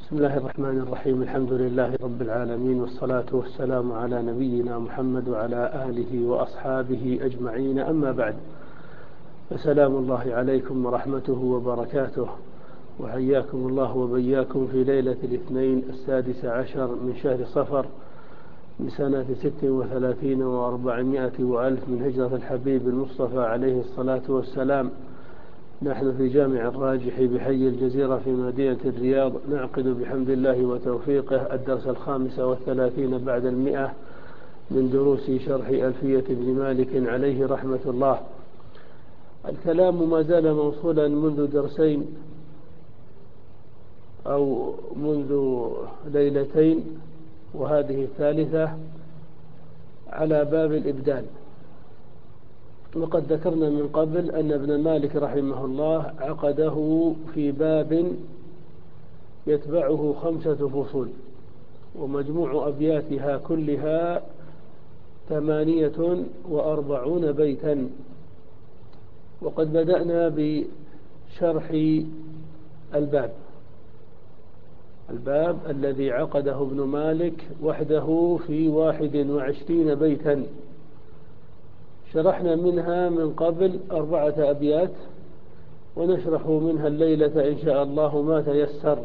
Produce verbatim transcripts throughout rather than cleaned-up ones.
بسم الله الرحمن الرحيم. الحمد لله رب العالمين، والصلاة والسلام على نبينا محمد وعلى آله وأصحابه أجمعين، أما بعد، فسلام الله عليكم ورحمته وبركاته، وحياكم الله وبياكم في ليلة الاثنين السادس عشر من شهر صفر من سنة ست وثلاثين وأربعمائة وألف من هجرة الحبيب المصطفى عليه الصلاة والسلام. نحن في جامع الراجح بحي الجزيرة في مدينة الرياض، نعقد بحمد الله وتوفيقه الدرس الخامس والثلاثين بعد المئة من دروس شرح ألفية ابن مالك عليه رحمة الله. الكلام ما زال موصولا منذ درسين أو منذ ليلتين، وهذه الثالثة، على باب الإبدال. وقد ذكرنا من قبل أن ابن مالك رحمه الله عقده في باب يتبعه خمسة فصول، ومجموع أبياتها كلها ثمانية وأربعون بيتا. وقد بدأنا بشرح الباب الباب الذي عقده ابن مالك وحده في واحد وعشرين بيتا. شرحنا منها من قبل أربعة أبيات، ونشرح منها الليلة إن شاء الله ما تيسر.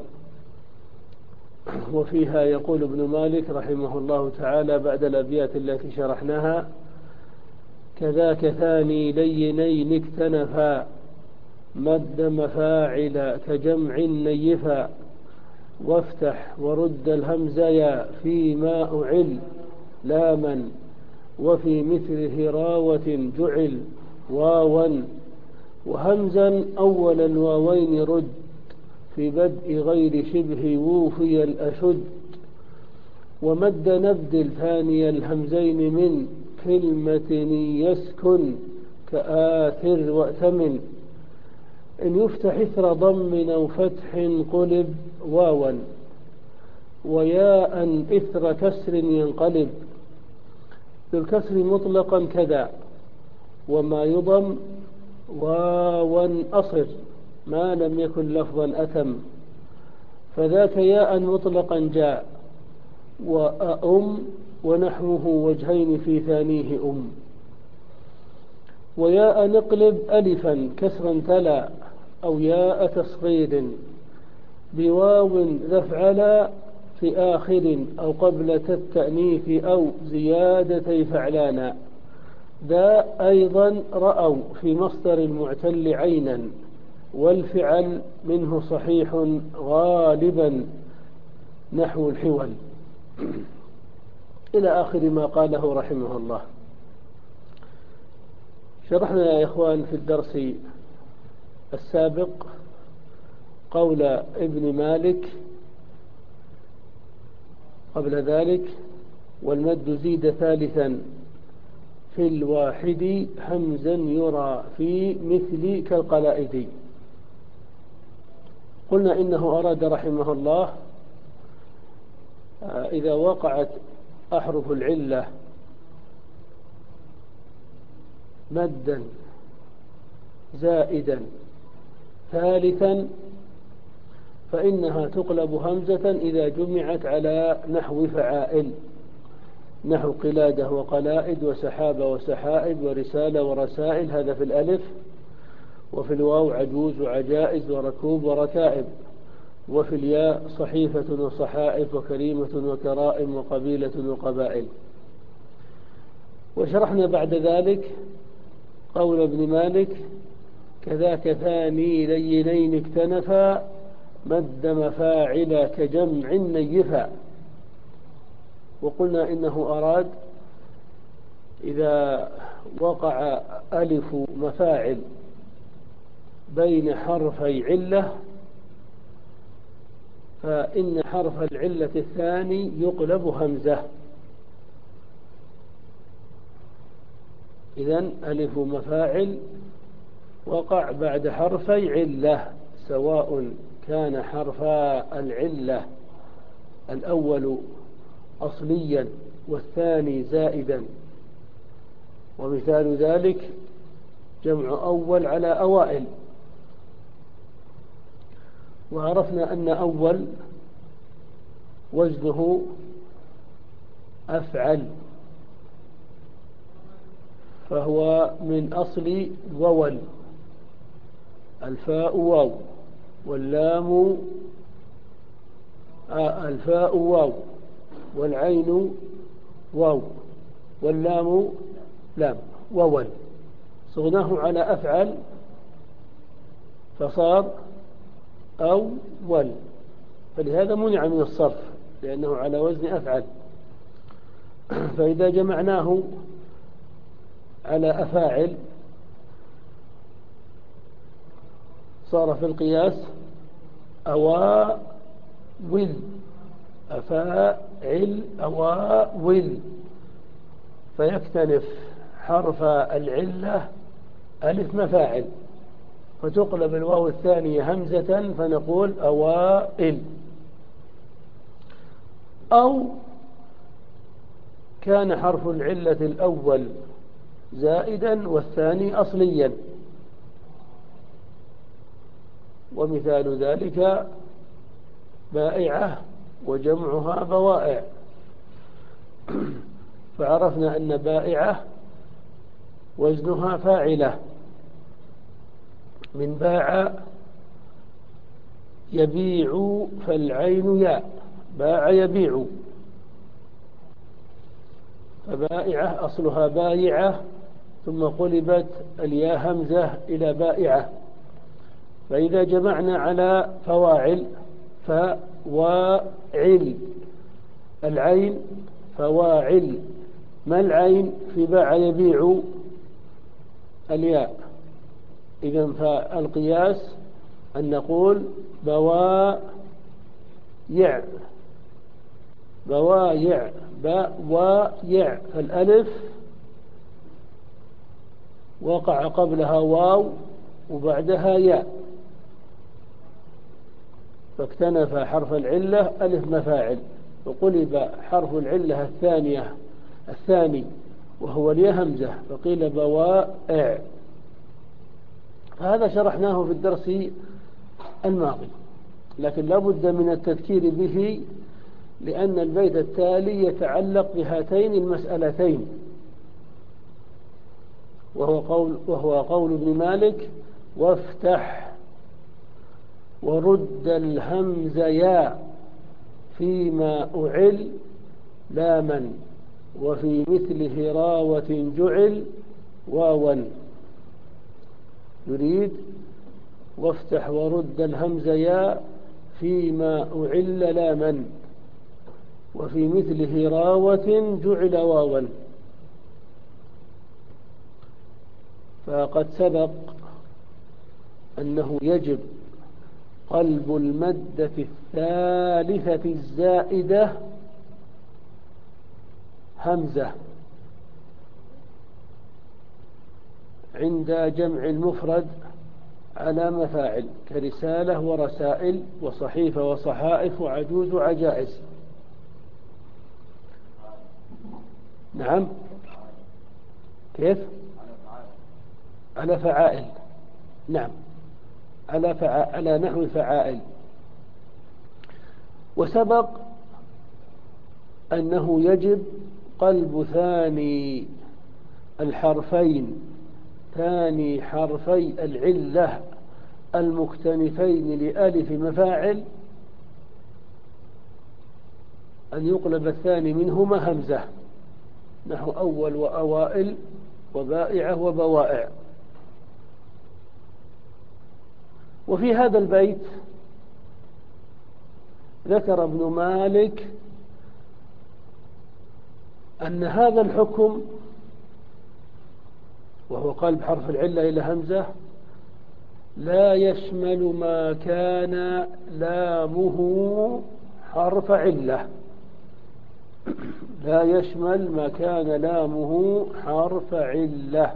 وفيها يقول ابن مالك رحمه الله تعالى بعد الأبيات التي شرحناها: كذاك ثاني لينين اكتنفا، مد مفاعل كجمع نيفا، وافتح ورد الهمزيا فيما أعل لاما، وفي مثل هراوة جعل واوا، وهمزا أول الواوين رد، في بدء غير شبه ووفي الأشد، ومد نبدل ثاني الهمزين من كلمة يسكن كآثر وأتمن، إن يفتح إثر ضم أو فتح قلب واوا، وياء إثر كسر ينقلب، بالكسر مطلقا كذا، وما يضم واوا أصر ما لم يكن لفظا أتم، فذاك ياء مطلقا جاء، وأم ونحوه وجهين في ثانيه أم، وياء نقلب ألفا كسرا تلا، أو ياء تصغير بواو ذفعلا في آخر، أو قبل التأنيث أو زيادتي فعلانا، ذا أيضا رأوا في مصدر المعتل عينا، والفعل منه صحيح غالبا نحو الحول، إلى آخر ما قاله رحمه الله. شرحنا يا إخوان في الدرس السابق قول ابن مالك قبل ذلك: والمد زيد ثالثا في الواحد همزا يرى في مثل كالقلائد. قلنا إنه أراد رحمه الله إذا وقعت أحرف العلة مدا زائدا ثالثا فإنها تقلب همزة إذا جمعت على نحو فعائل، نحو قلادة وقلائد وسحابة وسحائب ورسالة ورسائل، هذا في الألف. وفي الواو عجوز وعجائز وركوب وركائب. وفي الياء صحيفة وصحائف وكريمة وكرائم وقبيلة وقبائل. وشرحنا بعد ذلك قول ابن مالك: كذاك ثاني لينين اكتنفا، مد مفاعل كجمع نيفا. وقلنا إنه أراد إذا وقع ألف مفاعل بين حرفي علة فإن حرف العلة الثاني يقلب همزة. إذن ألف مفاعل وقع بعد حرفي علة، سواء كان حرفا العلة الأول أصليا والثاني زائدا. ومثال ذلك جمع أول على أوائل. وعرفنا أن أول وزنه أفعل، فهو من أصل وول. الفاء واو، واللام آه الفاء واو، والعين واو، واللام لام، وول. صغناه على أفعل فصار أو ول، فلهذا منع من الصرف لأنه على وزن أفعل. فإذا جمعناه على أفاعل صار في القياس أواول، أفاعل أواول، فيكتنف حرف العلة ألف مفاعل، فتقلب الواو الثانية همزة فنقول أوائل. أو كان حرف العلة الأول زائدا والثاني أصليا، ومثال ذلك بائعة وجمعها بوائع. فعرفنا أن بائعة وزنها فاعلة، من باع يبيع فالعين ياء، باع يبيع، فبائعة أصلها بايعة ثم قلبت الياء همزة إلى بائعة. فإذا جمعنا على فواعل فواعل، العين فواعل، ما العين في باع يبيع؟ الياء. إذن فالقياس أن نقول بوايع، بوايع، بوايع، فالألف وقع قبلها واو وبعدها ياء، فاكتنف حرف العلة ألف مفاعل، وقلب حرف العلة الثانية الثاني وهو الياء همزة، فقيل بوائع. هذا شرحناه في الدرس الماضي، لكن لا بد من التذكير به لأن البيت التالي يتعلق بهاتين المسألتين، وهو قول, وهو قول ابن مالك: وافتح ورد الهمز يا فيما أعل لاما، وفي مثل هراوة جعل واوا. يريد وافتح ورد الهمز يا فيما أعل لاما، وفي مثل هراوة جعل واوا. فقد سبق أنه يجب قلب المادة الثالثة الزائدة همزة عند جمع المفرد على مفاعل كرسالة ورسائل وصحيفة وصحائف وعجوز وعجائز. نعم، كيف؟ على فعائل، نعم، على فعائل، على نحو فعائل. وسبق أنه يجب قلب ثاني الحرفين، ثاني حرفي العلة المكتنفين لألف مفاعل، أن يقلب الثاني منهما همزة، نحو أول وأوائل وبائعة وبوائع. وفي هذا البيت ذكر ابن مالك أن هذا الحكم، وهو قلب حرف العلة إلى همزة، لا يشمل ما كان لامه حرف علة، لا يشمل ما كان لامه حرف علة.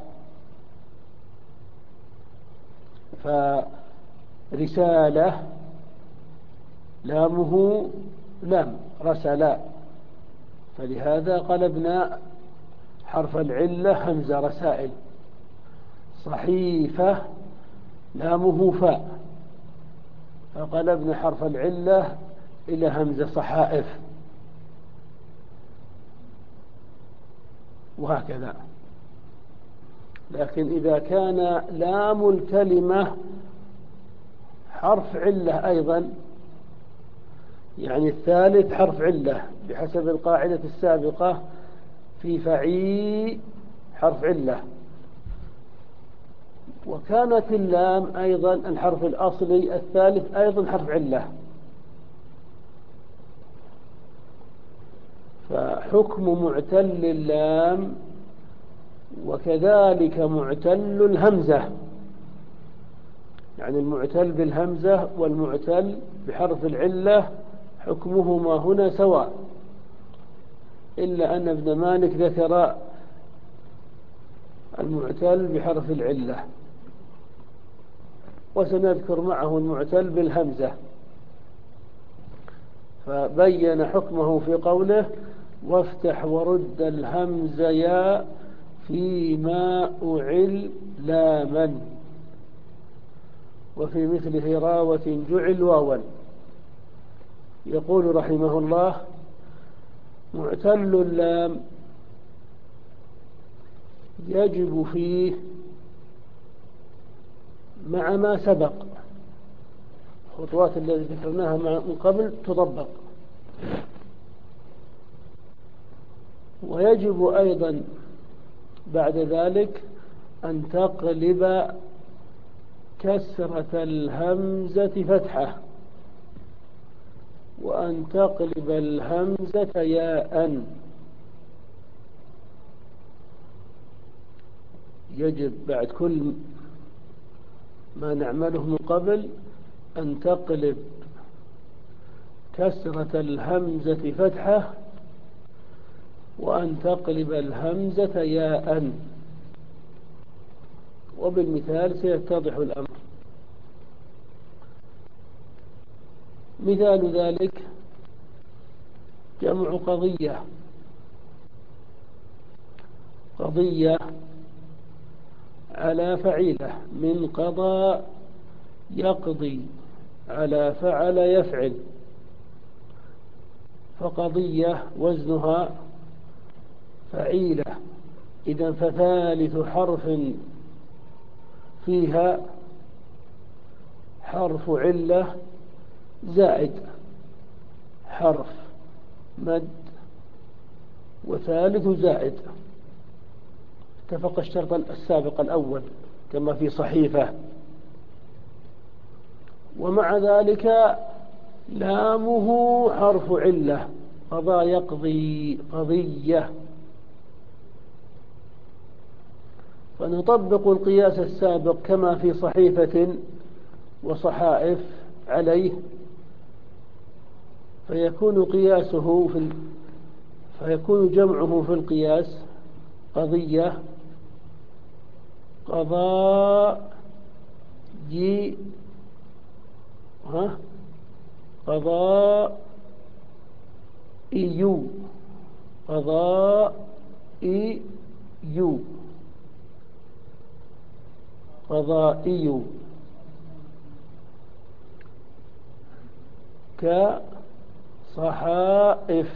فرسالة لامه لام رسلا، فلهذا قلبنا حرف العلة همزة رسائل. صحيفة لامه فاء، فقلبنا حرف العلة إلى همزة صحائف، وهكذا. لكن إذا كان لام الكلمة حرف علة أيضا، يعني الثالث حرف علة بحسب القاعدة السابقة في فعي حرف علة، وكانت اللام أيضا الحرف الأصلي الثالث أيضا حرف علة، فحكم معتل اللام وكذلك معتل الهمزة، يعني المعتل بالهمزة والمعتل بحرف العلة حكمهما هنا سواء، إلا أن ابن مالك ذكر المعتل بحرف العلة، وسنذكر معه المعتل بالهمزة. فبين حكمه في قوله: وافتح ورد الهمز يا فيما أعل لاما، وفي مثله راوة جعل واوا. يقول رحمه الله: معتل اللام يجب فيه مع ما سبق، الخطوات التي ذكرناها من قبل تطبق، ويجب أيضا بعد ذلك أن تقلب كسرة الهمزة فتحة، وأن تقلب الهمزة ياء. يجب بعد كل ما نعمله من قبل أن تقلب كسرة الهمزة فتحة، وأن تقلب الهمزة ياء، وبالمثال سيتضح الأمر. مثال ذلك جمع قضية. قضية على فعيلة، من قضى يقضي على فعل يفعل، فقضية وزنها فعيلة، إذا فثالث حرف فيها حرف علة زائد حرف مد، وثالث زائد، اتفق الشرط السابق الأول كما في صحيفة. ومع ذلك لامه حرف علة، قضى يقضي قضية، فنطبق القياس السابق كما في صحيفة وصحائف عليه، فيكون قياسه في ال... فيكون جمعه في القياس قضية قضاء جي ها قضاء إيو قضاء إيو قضائي، كصحائف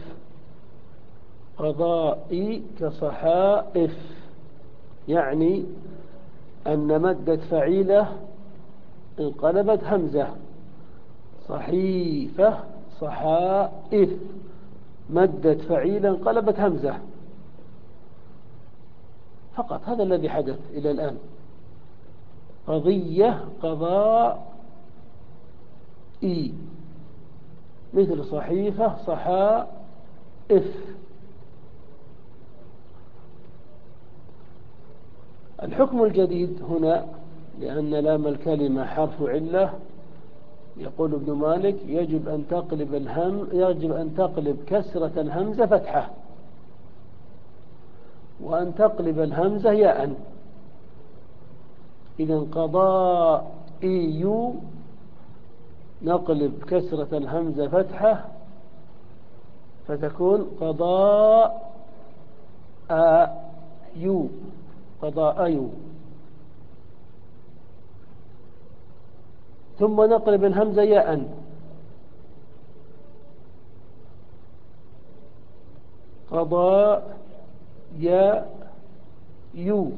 قضائي كصحائف، يعني أن مدة فعيلة انقلبت همزة، صحيفة صحائف مدة فعيلة انقلبت همزة فقط، هذا الذي حدث إلى الآن. قضية قضاء إي مثل صحيفة صحائف. الحكم الجديد هنا، لأن لام الكلمة حرف علة، يقول ابن مالك: يجب أن تقلب الهم يجب أن تقلب كسرة الهمزة فتحة، وأن تقلب الهمزة ياء. إذا قضائي نقلب كسرة الهمزة فتحة فتكون قضاء يو قضاء، ثم نقلب الهمزة ياء قضى يا يو.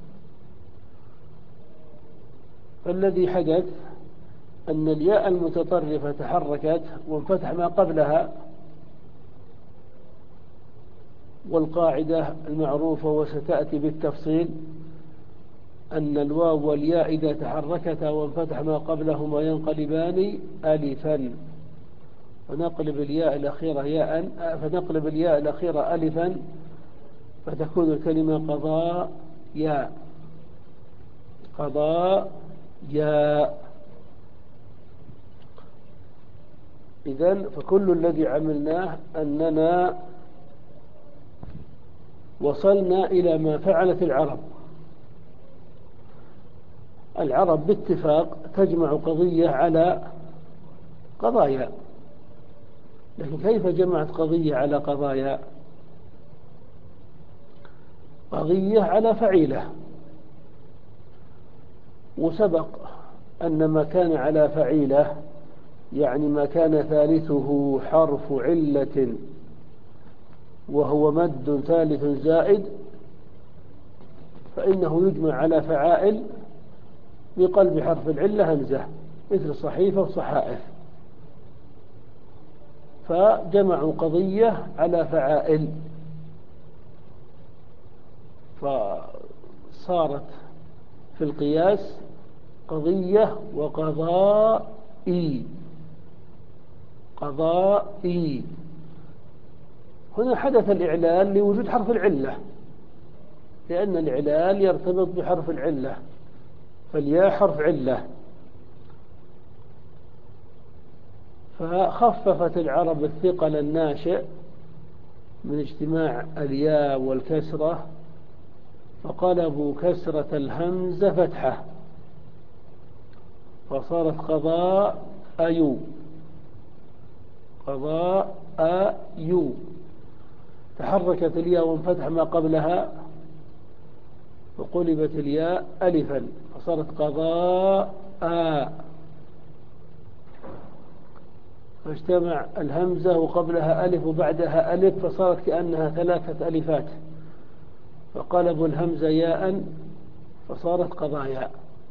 فالذي حدث أن الياء المتطرفة تحركت وانفتح ما قبلها، والقاعدة المعروفة وستأتي بالتفصيل أن الواو والياء إذا تحركتا وانفتح ما قبلهما ينقلبان ألفا، فنقلب الياء الأخيرة ياء فنقلب الياء الأخيرة ألفا فتكون الكلمة قضاء ياء، قضاء ياء. إذن فكل الذي عملناه أننا وصلنا إلى ما فعلت العرب. العرب باتفاق تجمع قضية على قضايا، لكن كيف جمعت قضية على قضايا؟ قضية على فعيلة، وسبق أن ما كان على فعيلة يعني ما كان ثالثه حرف علة وهو مد ثالث زائد فإنه يجمع على فعائل بقلب حرف العلة همزة، مثل صحيفة وصحائف، فجمعوا قضية على فعائل، فصارت في القياس قضية وقضائي، قضائي. هنا حدث الإعلال لوجود حرف العلة، لأن الإعلال يرتبط بحرف العلة، فالياء حرف علة، فخففت العرب الثقل الناشئ من اجتماع الياء والكسرة، فقلبوا كسرة الهمزة فتحة فصارت قضاء أيو، قضاء أيو. تحركت الياء وانفتح ما قبلها وقلبت الياء ألفا فصارت قضاء آ، فاجتمع الهمزة وقبلها ألف وبعدها ألف فصارت كأنها ثلاثة ألفات، فقلبوا الهمزة ياء فصارت قضايا.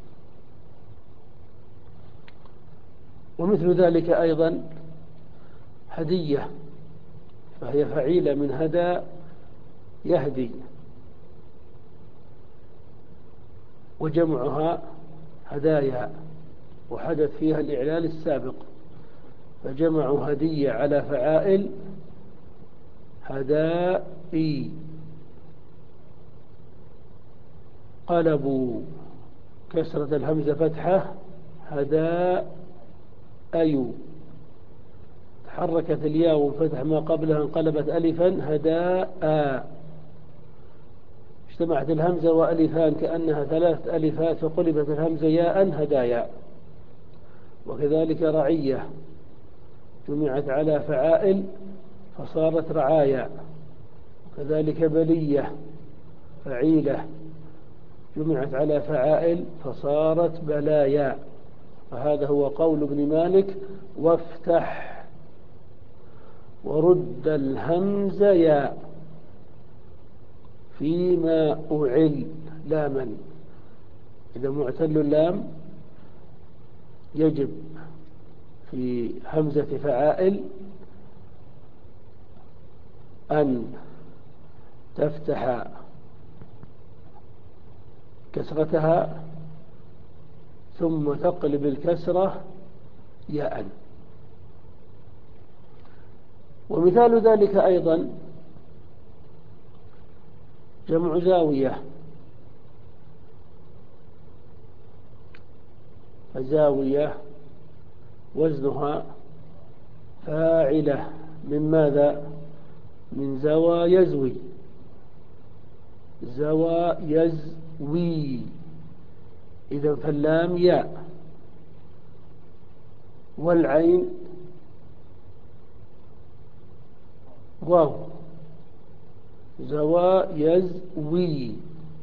ومثل ذلك أيضا هدية، فهي فعيلة من هدى يهدي، وجمعها هدايا، وحدث فيها الإعلال السابق، فجمعوا هدية على فعائل هدائي، قلبوا كسرة الهمزة فتحة هداء، تحركت الياء وانفتح ما قبلها انقلبت ألفا هداء، اجتمعت الهمزة وألفان كأنها ثلاث ألفات فقلبت الهمزة ياء هدايا. وكذلك رعية جمعت على فعائل فصارت رعايا، وكذلك بلية فعيلة جمعت على فعائل فصارت بلايا. فهذا هو قول ابن مالك: وافتح ورد الهمز يا فيما أعل لاما. إذا معتل اللام يجب في همزة فعائل أن تفتح كسرتها ثم تقلب الكسرة ياء. ومثال ذلك أيضا جمع زاوية، فزاوية وزنها فاعلة من ماذا؟ من زوى يزوي، زوى يزوي. إذا فاللام ياء والعين واو، زوى يزوي،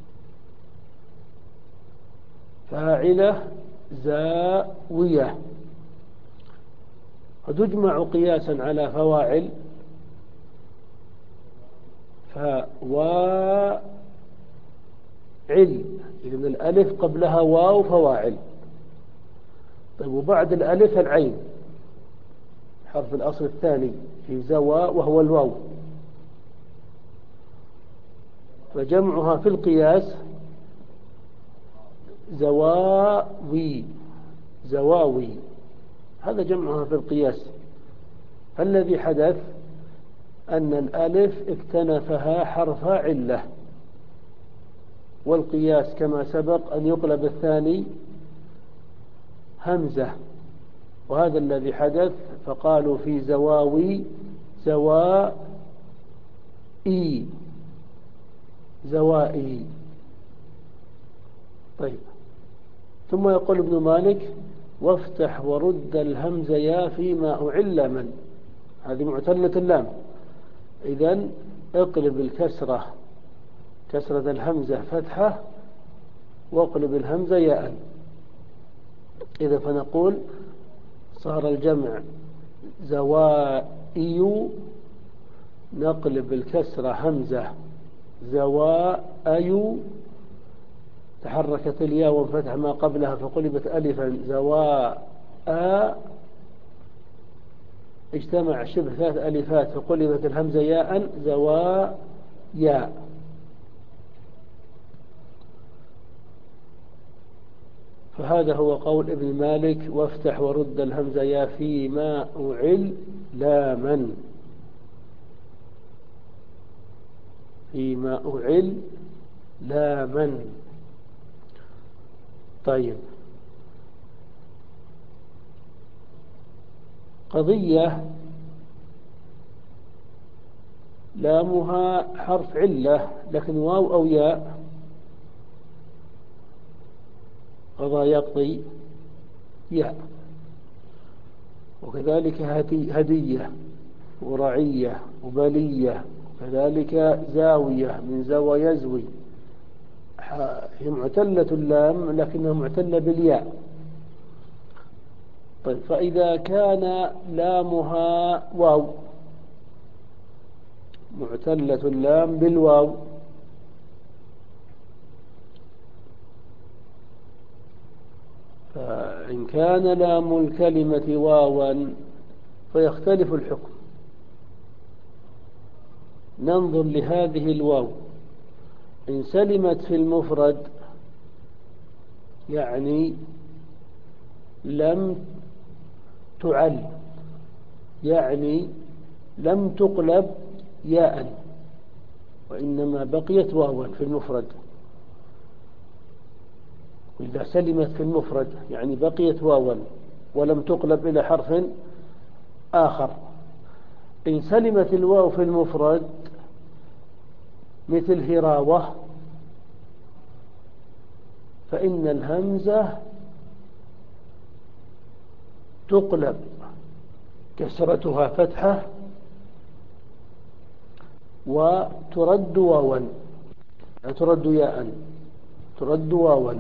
فاعلة زاوية. فتجمع قياسا على فواعل فواعل، إذن الألف قبلها واو فواعل. طيب وبعد الألف العين، حرف الأصل الثاني في زوى وهو الواو، فجمعها في القياس زواوي، زواوي، هذا جمعها في القياس. فالذي حدث أن الألف اكتنفها حرف علة، والقياس كما سبق أن يقلب الثاني همزة، وهذا الذي حدث. فقالوا في زواوي زوائي، زوائي. طيب ثم يقول ابن مالك: وافتح ورد الهمز يا فيما أعل من، هذه معتلة اللام. إذن اقلب الكسرة، كسرة الهمزة فتحة، واقلب الهمزة ياء. إذا فنقول صار الجمع زوائي، نقلب الكسرة همزة زوائي، تحركت الياء وانفتح ما قبلها فقلبت ألفا زواء، اجتمع شبه ثلاث ألفات فقلبت الهمزة ياء زواء ياء. فهذا هو قول ابن مالك: وافتح ورد الهمزة يا فيما أعل لا من، فيما أعل لا من. طيب قضية لامها حرف علة لكن واو أو ياء، قضى يقضي ياء. وكذلك هدية ورعية وبلية، وكذلك زاوية من زوى يزوي، هي معتلة اللام لكنها معتلة بالياء. طيب فإذا كان لامها واو، معتلة اللام بالواو، فإن كان لام الكلمة واوا فيختلف الحكم. ننظر لهذه الواو، إن سلمت في المفرد يعني لم تعل، يعني لم تقلب ياء وإنما بقيت واوا في المفرد. إذا سلمت في المفرد يعني بقيت واوا ولم تقلب إلى حرف آخر. إن سلمت الواو في المفرد مثل هراوة فإن الهمزة تقلب كسرتها فتحة وترد واوا، لا ترد ياء، ترد واوا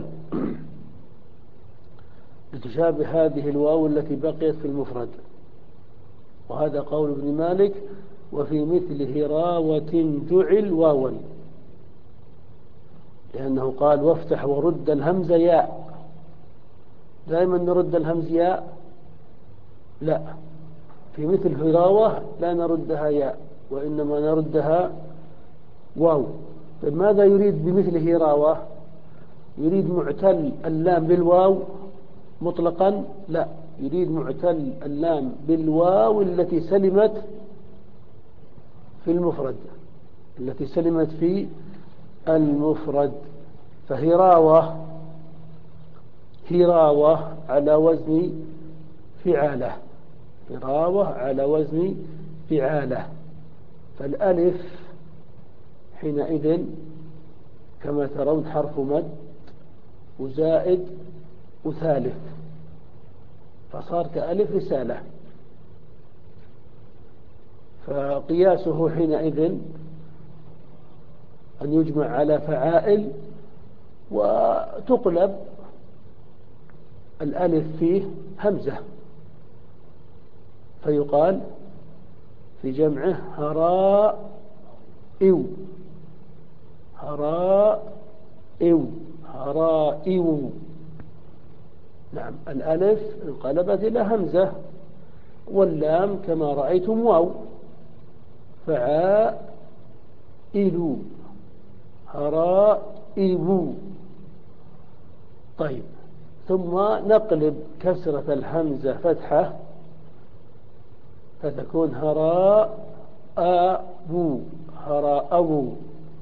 لتشابه هذه الواو التي بقيت في المفرد. وهذا قول ابن مالك: وفي مثل هراوة جعل واوا، لأنه قال: وافتح ورد الهمز ياء. دائما نرد الهمز ياء؟ لا، في مثل هراوة لا نردها ياء وإنما نردها واو. ماذا يريد بمثل هراوة؟ يريد معتل اللام بالواو مطلقا؟ لا، يريد معتل اللام بالواو التي سلمت في المفرد، التي سلمت في المفرد. فهراوة، هراوة على وزن فعالة، هراوة على وزن فعالة. فالألف حينئذ كما ترون حرف مد وزائد وثالث، فصار كألف رسالة. فقياسه حينئذ أن يجمع على فعائل وتقلب الألف فيه همزة، فيقال في جمعه هراء إو هراء إو هرائو. نعم، الألف انقلبت إلى همزة، واللام كما رأيتم واو. فعائل هرائب. طيب، ثم نقلب كسرة الهمزة فتحة فتكون هراء أبو هراء.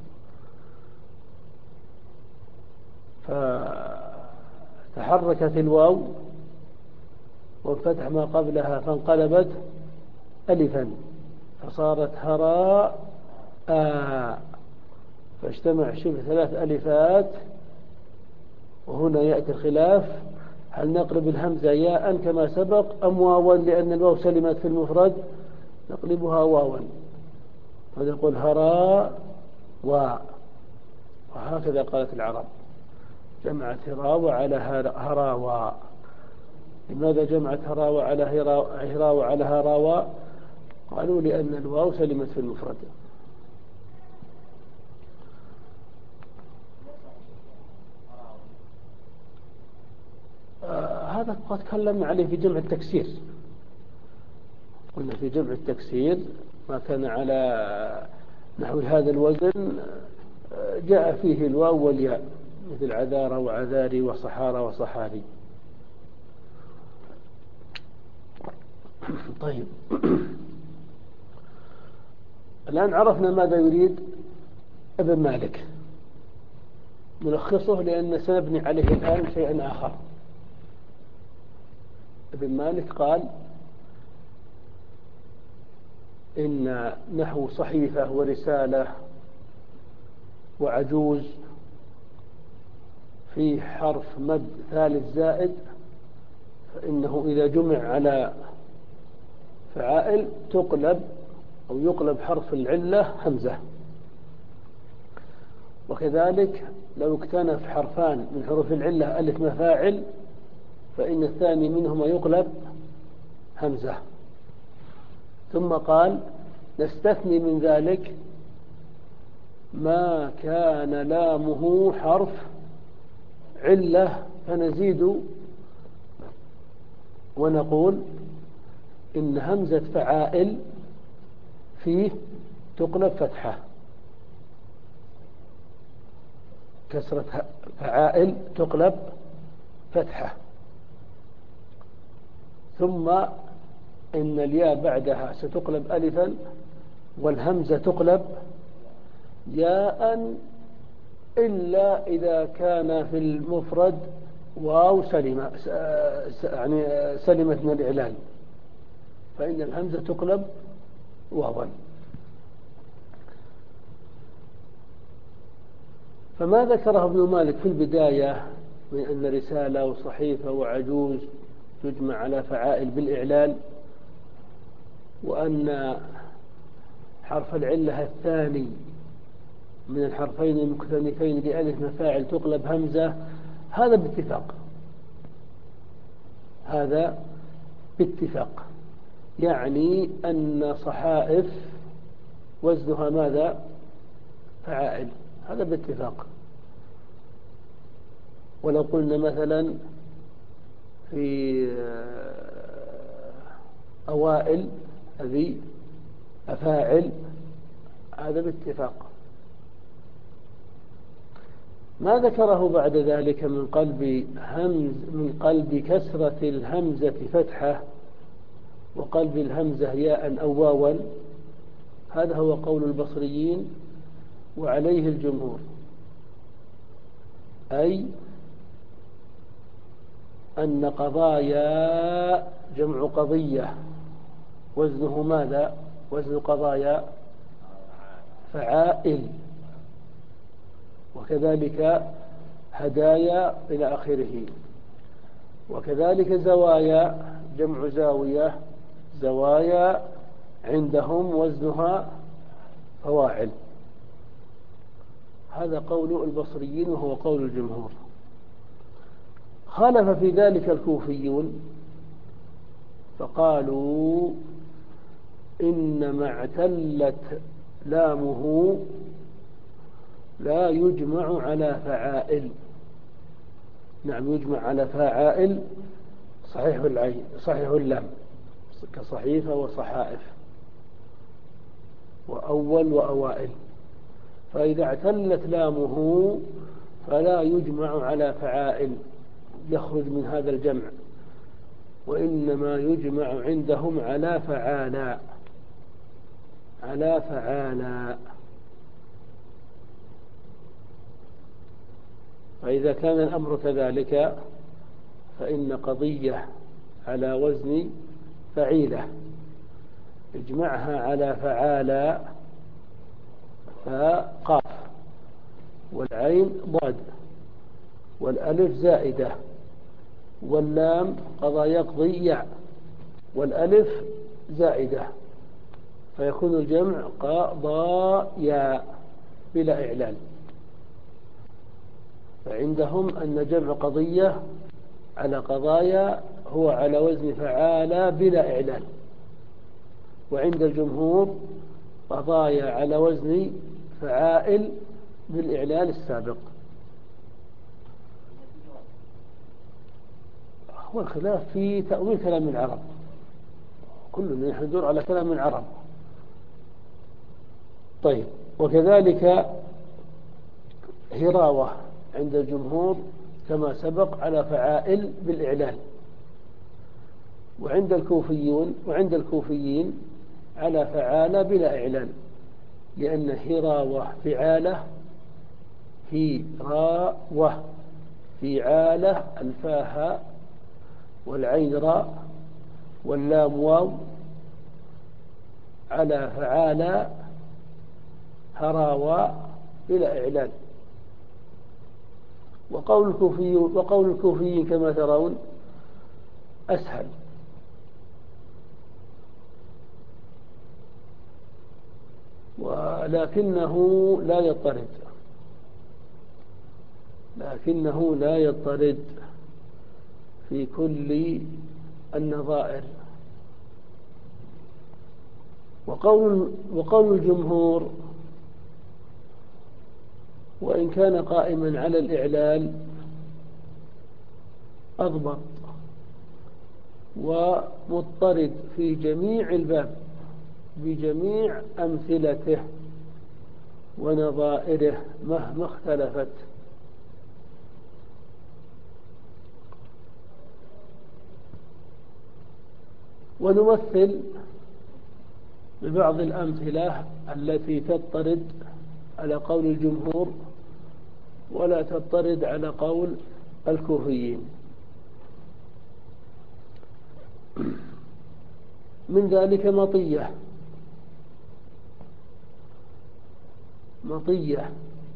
فتحركت الواو وانفتح ما قبلها فانقلبت ألفا فصارت هراء آ، فاجتمع شبه ثلاث ألفات. وهنا يأتي الخلاف: هل نقلب الهمزة ياء كما سبق أم واوا؟ لأن الواو سلمت في المفرد نقلبها واوا فنقول هراء و. وهكذا قالت العرب، جمعت هراوة على هراوى. لماذا جمعت هراوة على هراوة على هراوى؟ قالوا لأن الواو سلمت في المفرد. آه هذا قد تكلمنا عليه في جمع التكسير. قلنا في جمع التكسير ما كان على نحو هذا الوزن جاء فيه الواو والياء، مثل عذارى وعذاري وصحارى وصحاري. طيب، الآن عرفنا ماذا يريد ابن مالك، نلخصه لأن سنبني عليه الآن شيئا آخر. ابن مالك قال إن نحو صحيفة ورسالة وعجوز في حرف مد ثالث زائد، فإنه إذا جمع على فعائل تقلب أو يقلب حرف العلة همزة. وكذلك لو اكتنف حرفان من حروف العلة ألف مفاعل فإن الثاني منهما يقلب همزة. ثم قال: نستثني من ذلك ما كان لامه حرف علة، فنزيد ونقول إن همزة فعائل فيه تقلب فتحة. كسرة فعائل تقلب فتحة. ثم إن الياء بعدها ستقلب ألفا، والهمزة تقلب ياء، إلا إذا كان في المفرد واو سلمة يعني سلمت من الإعلان، فإن الهمزة تقلب واوا. فما ذكره ابن مالك في البداية من أن رسالة وصحيفة وعجوز تجمع على فعائل بالإعلال، وأن حرف العلة الثاني من الحرفين المكتنفين لألف مفاعل تقلب همزة، هذا باتفاق، هذا باتفاق، يعني أن صحائف وزنها ماذا؟ فعائل، هذا باتفاق. ولو قلنا مثلا في أوائل هذه أفاعل، هذا باتفاق. ما ذكره بعد ذلك من قلب همز من قلب كسرة الهمزة فتحة وقلب الهمزة ياء أو واوا، هذا هو قول البصريين وعليه الجمهور، أي أن قضايا جمع قضية وزنه ماذا؟ وزن قضايا فعائل، وكذلك هدايا إلى آخره. وكذلك زوايا جمع زاوية، زوايا عندهم وزنها فواعل. هذا قول البصريين وهو قول الجمهور. خالف في ذلك الكوفيون فقالوا إنما اعتلت لامه لا يجمع على فعائل. نعم، يجمع على فعائل صحيح العين صحيح اللام كصحيفة وصحائف وأول وأوائل. فإذا اعتلت لامه فلا يجمع على فعائل يخرج من هذا الجمع، وإنما يجمع عندهم على فعالا على فعالا. فإذا كان الأمر كذلك فإن قضية على وزن فعيلة اجمعها على فعالا، فقاف والعين ضاد والألف زائدة واللام قضى يقضي ياء والألف زائدة، فيكون الجمع قضايا بلا إعلان. فعندهم أن جمع قضية على قضايا هو على وزن فعالة بلا إعلان، وعند الجمهور قضايا على وزن فعائل بالإعلان السابق. هو الخلاف في تأويل كلام العرب، كلنا نحن ندور على كلام العرب. طيب، وكذلك هراوة عند الجمهور كما سبق على فعائل بالإعلان، وعند الكوفيون وعند الكوفيين على فعالة بلا إعلان، لأن هراوة فعالة هراوة فعالة الفاها والعين راء واللام واو على فعالة هراوة بلا إعلان. وقول الكوفي وقول الكوفي كما ترون أسهل، ولكنه لا يضطرد لكنه لا يضطرد في كل النظائر. وقول وقول الجمهور وإن كان قائما على الإعلال أضبط ومضطرد في جميع الباب بجميع أمثلته ونظائره مهما اختلفت. ونمثل ببعض الأمثلة التي تضطرد على قول الجمهور ولا تضطرد على قول الكوفيين. من ذلك مطية مطية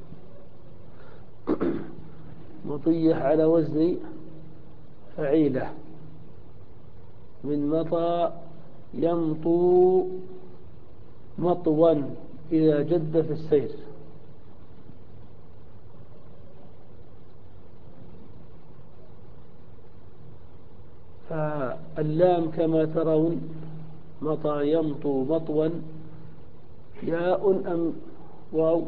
مطية على وزن فعيلة من مطى يمطو مطوا إذا جد في السير. فاللام كما ترون مطى يمطو مطوا ياء أم واو؟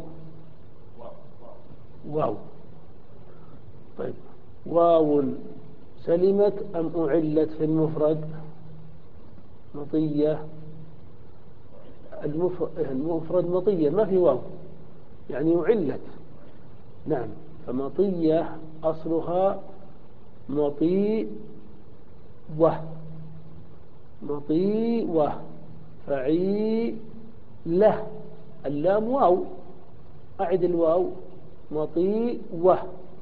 واو. طيب، واو سلمت أم أعلت في المفرد؟ مطية المفرد مطية ما في واو يعني أعلت. نعم، فمطية أصلها مطيء وه مطيء وه فعي له اللام واو، أعد الواو مطيء وه.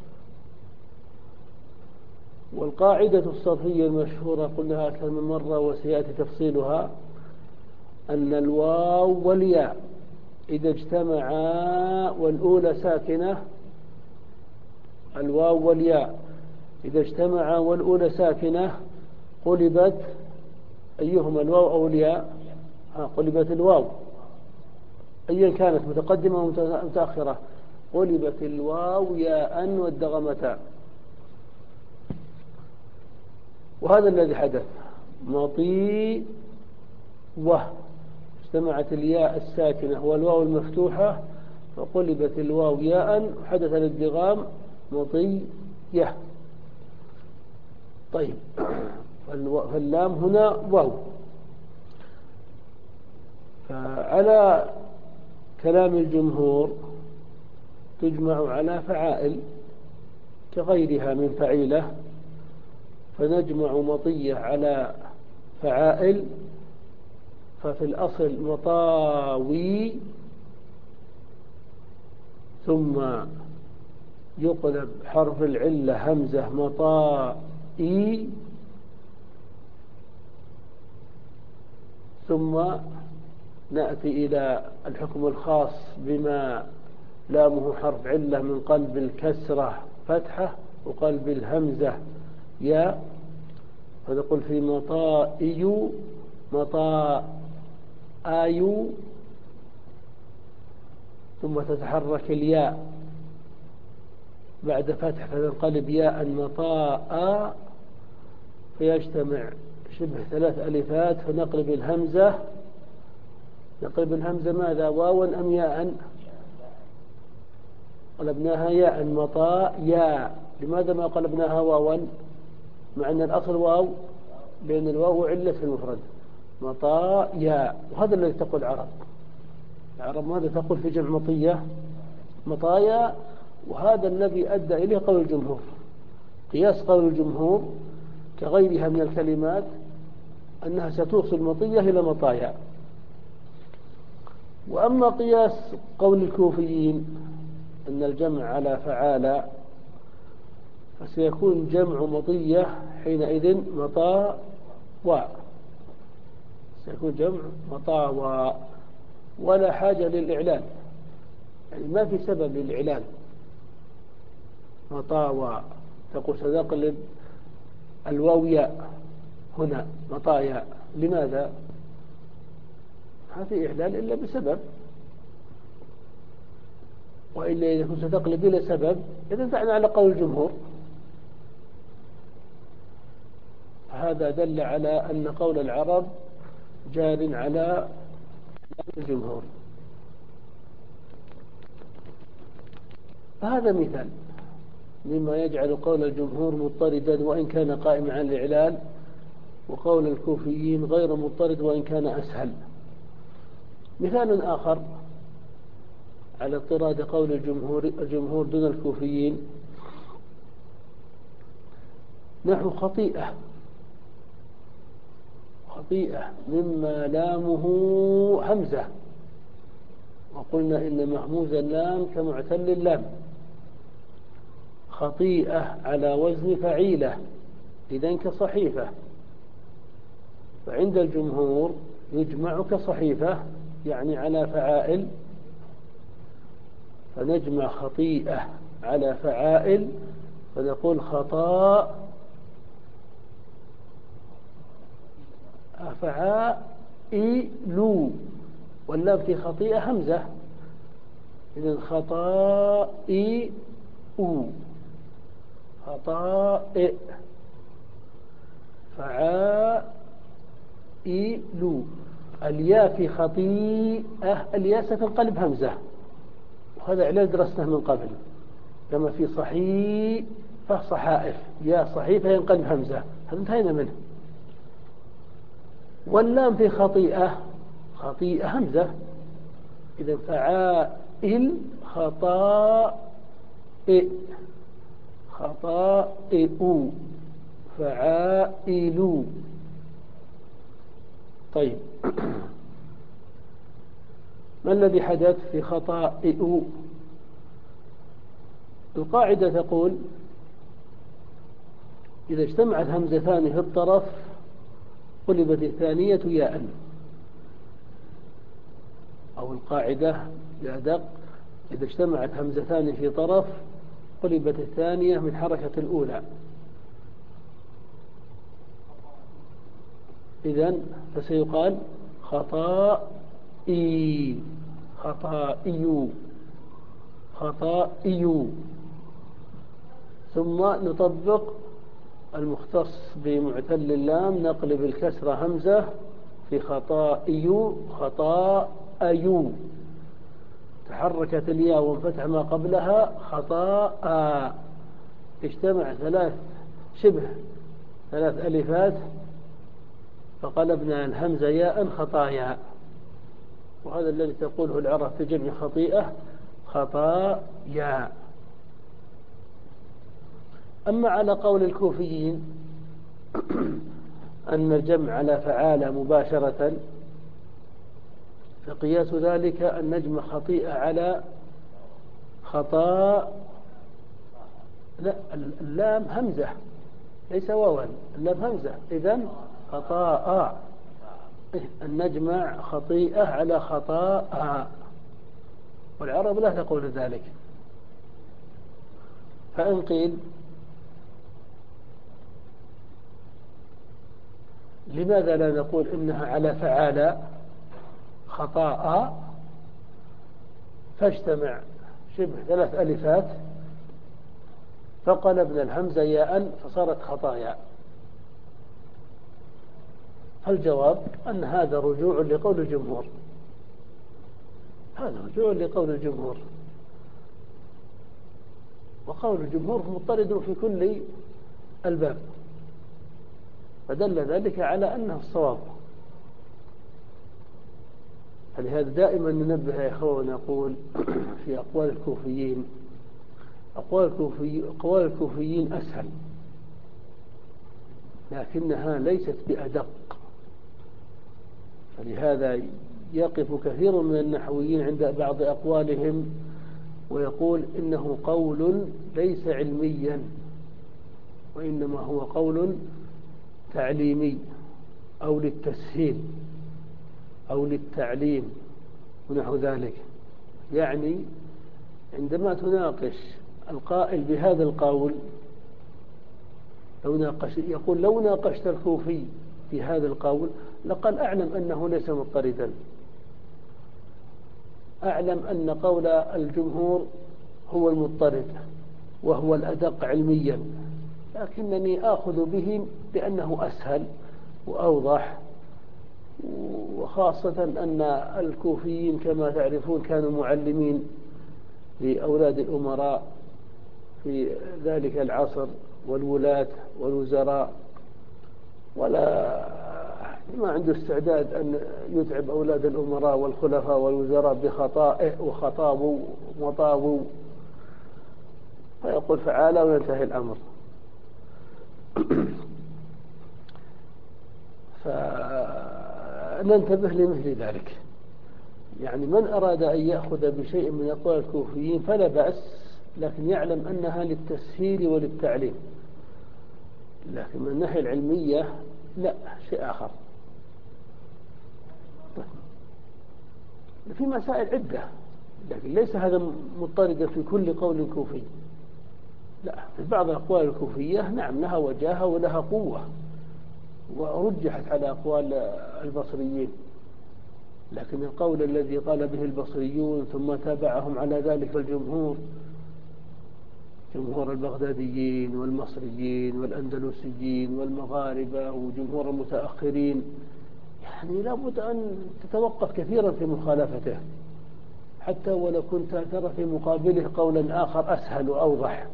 والقاعدة الصرفية المشهورة قلناها أكثر من مرة وسيأتي تفصيلها أن الواو والياء إذا اجتمعا والأولى ساكنة الواو والياء إذا اجتمعا والأولى ساكنة قلبت أيهما الواو أو الياء؟ ها قلبت الواو أيا كانت متقدمة أو متأخرة، قلبت الواو ياء والدغمتان. وهذا الذي حدث مطيء وه اجتمعت الياء الساكنة والواو المفتوحة فقلبت الواو ياء وحدث الادغام مطية. طيب فاللام هنا واو. فعلى كلام الجمهور تجمع على فعائل كغيرها من فعيلة، فنجمع مطية على فعائل، ففي الأصل مطاوي، ثم يقلب حرف العلة همزة مطائي، ثم نأتي إلى الحكم الخاص بما لامه حرف علة من قلب الكسرة فتحة وقلب الهمزة ياء، فنقول في مطائي مطائي، ثم تتحرك الياء بعد فتح فتنقلب ياء مطاء، فيجتمع شبه ثلاث ألفات، فنقلب الهمزة نقلب الهمزة ماذا؟ واوا أم ياء؟ قلبناها ياء مطاء ياء. لماذا ما قلبناها واوا مع أن الأصل واو؟ لأن الواو علة في المفرد. مطاء ياء، وهذا الذي تقول العرب. العرب ماذا تقول في جمع مطية؟ مطايا، وهذا الذي أدى إليه قول الجمهور. قياس قول الجمهور كغيرها من الكلمات أنها ستوصل مطية إلى مطايا. وأما قياس قول الكوفيين أن الجمع على فعالة، فسيكون جمع مطية حينئذ مطاوى، سيكون جمع مطاوى ولا حاجة للإعلان، يعني ما في سبب للإعلان. مطاوى تقول سنقلب الواو ياء هنا مطايا، لماذا؟ ما في إعلان إلا بسبب، وإلا إذا كنت ستقلب بلا سبب إذا فعنا على قول الجمهور. هذا دل على أن قول العرب جار على الجمهور. هذا مثال مما يجعل قول الجمهور مضطردا وإن كان قائما على الإعلان، وقول الكوفيين غير مضطرد وإن كان أسهل. مثال آخر على اضطراد قول الجمهور الجمهور دون الكوفيين نحو خطيئة. خطيئة مما لامه همزة، وقلنا إن محموز اللام كمعتل اللام. خطيئة على وزن فعيلة، إذن كصحيفة، فعند الجمهور يجمع كصحيفة يعني على فعائل، فنجمع خطيئة على فعائل فنقول خطاء فعائل، واللام في خطيئة همزة، إذن خطائي خطائئ فعائل. الياء في خطيئة الياء ستنقلب همزة، وهذا عليه درسته من قبل، كما في صحيفة صحائف يا صحيفة ينقلب همزة، هذا انتهينا منه. واللام في خطيئة خطيئة همزة، إذا فعائل خطائئ خطائئ فعائل. طيب ما الذي حدث في خطائئ؟ القاعدة تقول إذا اجتمعت همزتان في الطرف قلبت الثانية ياء، أو القاعدة بأدق إذا اجتمعت همزتان في طرف قلبت الثانية من حركة الأولى. إذن فسيقال خطائي خطائي خطائي، ثم نطبق المختص بمعتل اللام، نقلب الكسرة همزة في خطائي خطائي، تحركت الياء وانفتح ما قبلها خطاء، اجتمع ثلاث شبه ثلاث ألفات فقلبنا الهمزة ياء خطايا، وهذا الذي تقوله العرب في جمع خطيئة خطايا. أما على قول الكوفيين أن الجمع على فعال مباشرة، فقياس ذلك أن نجمع خطيئة على خطاء، لا اللام همزة ليس واوا، اللام همزة، إذن خطاء، أن نجمع خطيئة على خطاء، والعرب لا تقول ذلك. فإن قيل لماذا لا نقول إنها على فعال خطاء، فاجتمع شبه ثلاث ألفات فقلبنا الهمزة ياء فصارت خطايا؟ فالجواب أن هذا رجوع لقول الجمهور، هذا رجوع لقول الجمهور، وقول الجمهور مضطرد في كل الباب، فدل ذلك على أنه الصواب. فلهذا دائما ننبه يا إخوة ونقول في أقوال الكوفيين، أقوال الكوفي أقوال الكوفيين أسهل لكنها ليست بأدق، فلهذا يقف كثير من النحويين عند بعض أقوالهم ويقول إنه قول ليس علميا، وإنما هو قول تعليمي أو للتسهيل أو للتعليم ونحو ذلك. يعني عندما تناقش القائل بهذا القول، لو ناقش يقول لو ناقشت الكوفي في هذا القول لقد أعلم أنه ليس مضطردا، أعلم أن قول الجمهور هو المضطرد وهو الأدق علميا، لكنني آخذ به لأنه أسهل وأوضح، وخاصة أن الكوفيين كما تعرفون كانوا معلمين لأولاد الأمراء في ذلك العصر والولاة والوزراء، ولا ما عنده استعداد أن يتعب أولاد الأمراء والخلفاء والوزراء بخطائه وخطابوا وطابوا، فيقول فعالى وينتهي الأمر. فننتبه لمثل ذلك. يعني من أراد أن يأخذ بشيء من أقوال الكوفيين فلا بأس، لكن يعلم أنها للتسهيل وللتعليم، لكن من الناحية العلمية لا، شيء آخر. طيب. في مسائل عدة، لكن ليس هذا مضطردا في كل قول كوفي، لا، في بعض الأقوال الكوفية نعم لها وجاهة ولها قوة ورجحت على أقوال البصريين، لكن القول الذي قال به البصريون ثم تابعهم على ذلك الجمهور، جمهور البغداديين والمصريين والأندلسيين والمغاربة وجمهور المتأخرين، يعني لابد أن تتوقف كثيرا في مخالفته، حتى ولو كنت ترى في مقابله قولا آخر أسهل وأوضح،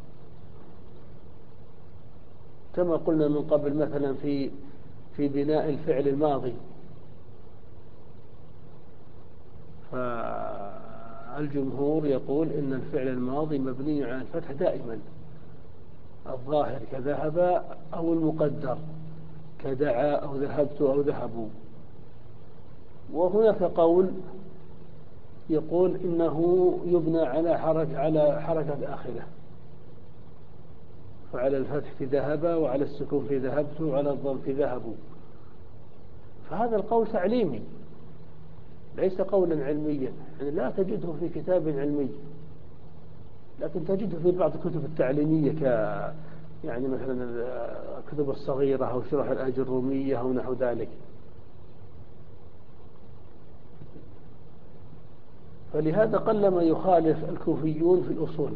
كما قلنا من قبل مثلا في في بناء الفعل الماضي، فالجمهور يقول إن الفعل الماضي مبني على الفتح دائما، الظاهر كذهب أو المقدر كدعا أو ذهبت أو ذهبوا. وهناك قول يقول إنه يبنى على حركة على حركة آخرة، فعلى الفتح في ذهب وعلى السكون في ذهبت وعلى الضم في ذهبوا، فهذا القول تعليمي ليس قولا علميا، يعني لا تجده في كتاب علمي، لكن تجده في بعض الكتب التعليمية ك يعني مثلا الكتب الصغيرة أو شرح الأجرومية أو نحو ذلك. فلهذا قلما يخالف الكوفيون في الأصول،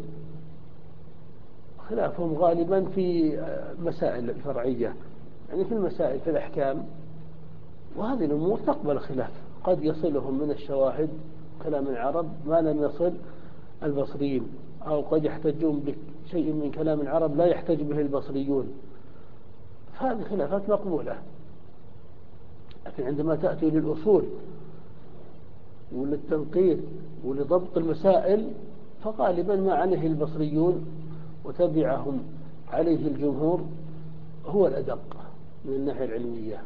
خلافهم غالبا في مسائل الفرعية، يعني في المسائل في الأحكام وهذه الأمور تقبل خلاف، قد يصلهم من الشواهد كلام العرب ما لم يصل البصريين، أو قد يحتجون بشيء من كلام العرب لا يحتج به البصريون، فهذه خلافات مقبولة. لكن عندما تأتي للأصول وللتنقيط ولضبط المسائل فغالبا ما عليه البصريون وتبعهم عليه الجمهور هو الأدق من الناحية العلمية.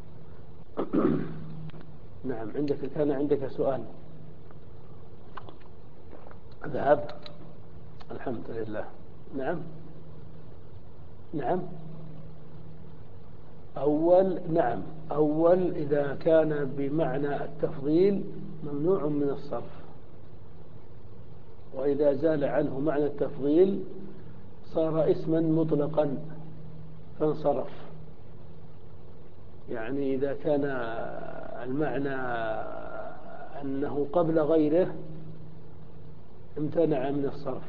نعم، عندك كان عندك سؤال. ذهب، الحمد لله. نعم نعم أول نعم أول إذا كان بمعنى التفضيل ممنوع من الصرف، وإذا زال عنه معنى التفضيل صار اسما مطلقا فانصرف. يعني إذا كان المعنى أنه قبل غيره امتنع من الصرف.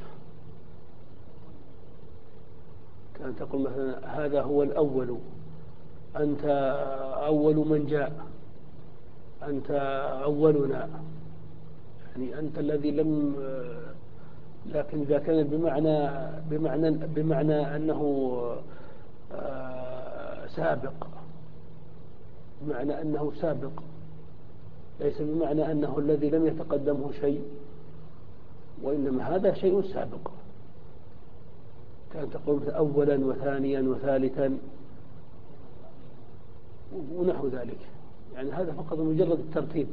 كان تقول مثلا هذا هو الأول، أنت أول من جاء، أنت أولنا، يعني أنت الذي لم. لكن إذا كان بمعنى بمعنى بمعنى أنه سابق، بمعنى أنه سابق، ليس بمعنى أنه الذي لم يتقدمه شيء، وإنما هذا شيء سابق. كان تقول أولا وثانيا وثالثا ونحو ذلك، يعني هذا فقط مجرد الترتيب،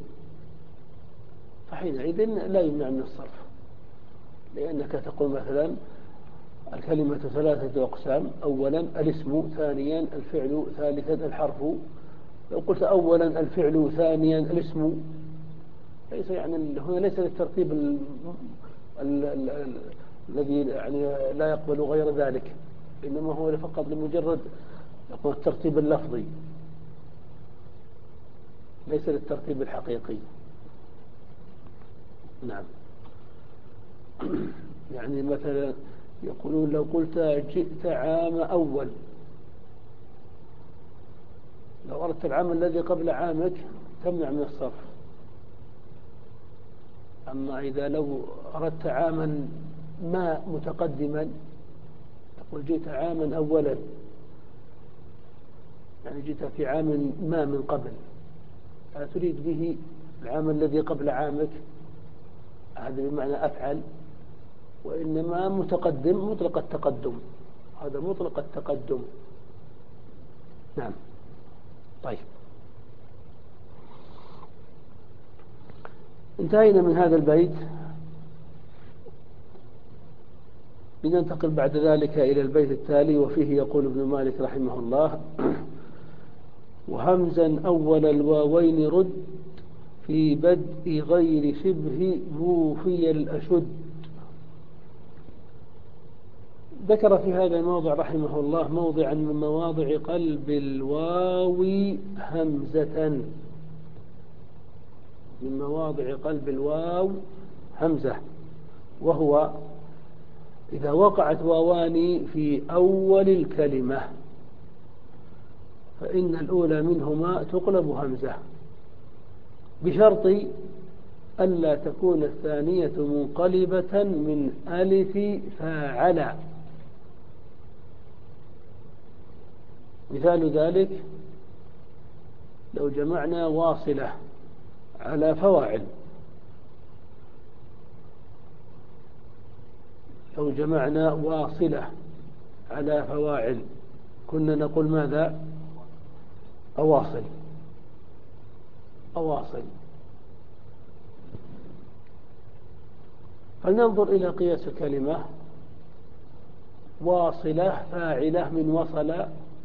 فحينئذ لا يمنع من الصرف. لأنك تقول مثلا الكلمة ثلاثة أقسام: أولا الاسم، ثانيا الفعل، ثالثا الحرف. لو قلت أولا الفعل ثانيا الاسم، ليس يعني هنا ليس للترتيب ال ال ال الذي يعني لا يقبل غير ذلك، إنما هو فقط لمجرد الترتيب اللفظي، ليس للترتيب الحقيقي. نعم. يعني مثلا يقولون لو قلت جئت عام أول، لو أردت العام الذي قبل عامك تمنع من الصرف. أما إذا لو أردت عاما ما متقدما تقول جئت عاما أولا، يعني جئت في عام ما من قبل، لا تريد به العام الذي قبل عامك، هذا بمعنى أفعل، وإنما متقدم مطلق التقدم، هذا مطلق التقدم. نعم. طيب، انتهينا من هذا البيت، لننتقل بعد ذلك إلى البيت التالي، وفيه يقول ابن مالك رحمه الله: وهمزا أول الواوين رد في بدء غير شبه وفي الأشد. ذكر في هذا الموضع رحمه الله موضعا من مواضع قلب الواو همزة، من مواضع قلب الواو همزة، وهو إذا وقعت واوان في أول الكلمة فإن الأولى منهما تقلب همزة، بشرط ألا تكون الثانية منقلبة من ألف فاعل. مثال ذلك لو جمعنا واصلة على فواعل، لو جمعنا واصلة على فواعل كنا نقول ماذا؟ أواصل، أواصل. فلننظر إلى قياس الكلمة: واصلة فاعلة من وصل،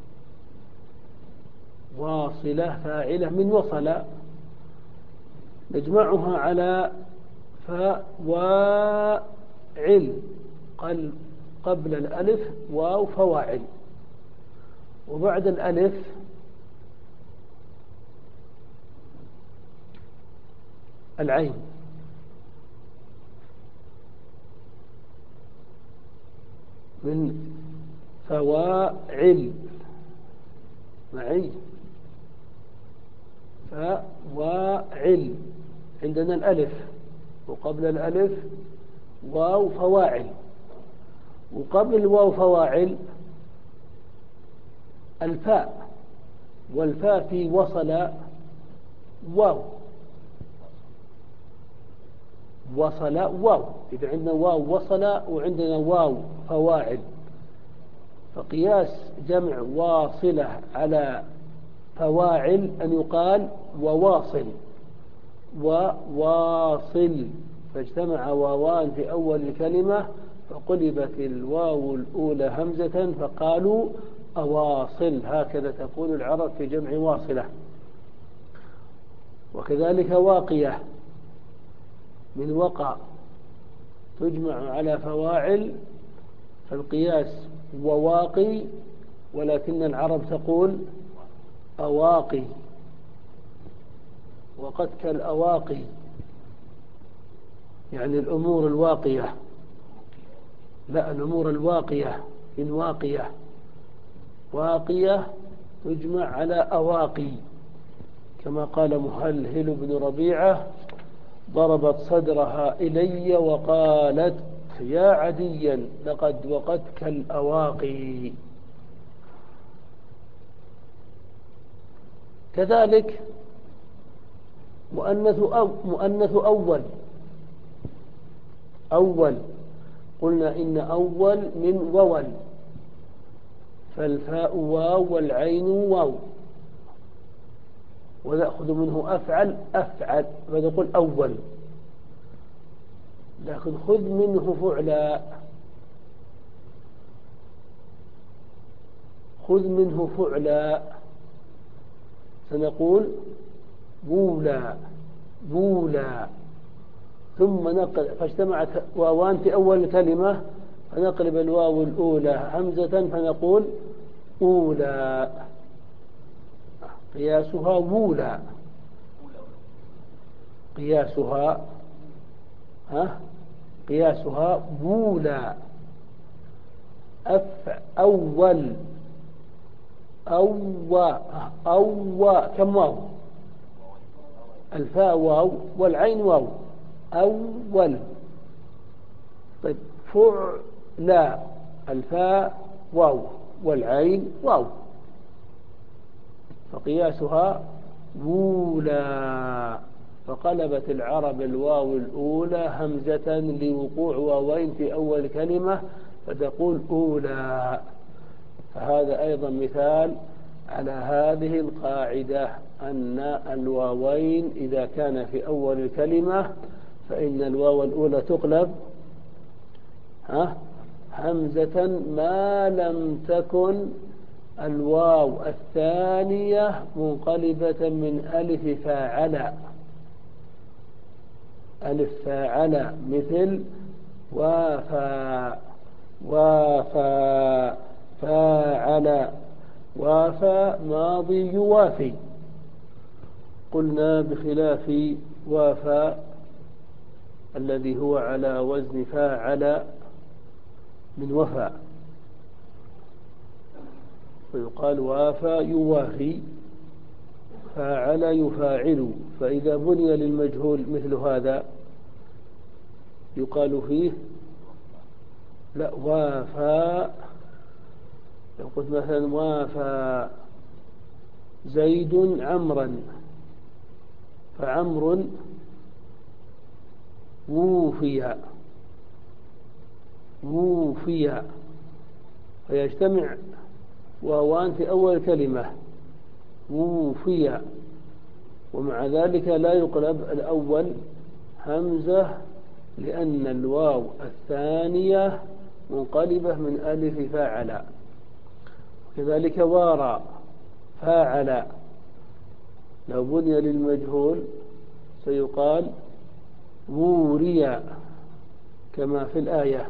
واصلة فاعلة من وصل، نجمعها على فواعل، قبل الألف واو فواعل، وبعد الألف العين، من فواعل معي. فواعل، عندنا الألف، وقبل الألف واو فواعل، وقبل واو فواعل الفاء، والفاء في وصل واو، وصل واو، إذا عندنا واو وصل وعندنا واو فواعل، فقياس جمع واصلة على فواعل أن يقال وواصل، وواصل، فاجتمع واوان في أول الكلمة فقلبت الواو الأولى همزة فقالوا أواصل، هكذا تقول العرب في جمع واصلة. وكذلك واقية من وقع تجمع على فواعل، فالقياس وواقي، ولكن العرب تقول أواقي، وقد كالأواقي يعني الأمور الواقية، لا الأمور الواقية من واقية، واقية تجمع على أواقي، كما قال مهلهل بن ربيعة: ضربت صدرها إلي وقالت يا عديا لقد وقدك الأواقي. كذلك مؤنث أو مؤنث أول، أول قلنا إن أول من وول، فالفاء واو والعين واو، ونأخذ منه أفعل أفعل، فنقول أول، لكن خذ منه فعلا، خذ منه فعلا، سنقول بولا بولا، ثم نقل، فاجتمعت واوان في أول الكلمة فنقلب الواو الأولى همزة فنقول أولى، قياسها وولا، قياسها ها قياسها وولا. أف أول أو أو كم واو؟ الفاء واو والعين واو، أول. طيب فعلا، الفاء واو والعين واو، فقياسها وولا، فقلبت العرب الواو الأولى همزة لوقوع واوين في أول كلمة فتقول أولى. فهذا أيضا مثال على هذه القاعدة، أن الواوين إذا كان في أول الكلمة فإن الواو الأولى تقلب ها همزة ما لم تكن الواو الثانية منقلبة من ألف فاعل، ألف فاعل، مثل وافى وافى فاعل، وافى ماضي يوافي، قلنا بخلاف وافى الذي هو على وزن فاعل من وفى، فيقال وافى يوافي، فاعل يفاعل، فإذا بني للمجهول مثل هذا يقال فيه لا وافى، لو قلت مثلا وافى زيد عمرا فعمر ووفي ووفي، فيجتمع واوان في أول كلمة ووفي، ومع ذلك لا يقلب الأول همزة لأن الواو الثانية منقلبة من ألف فاعل. كذلك وارى فاعل، لو بني للمجهول سيقال ووري كما في الآية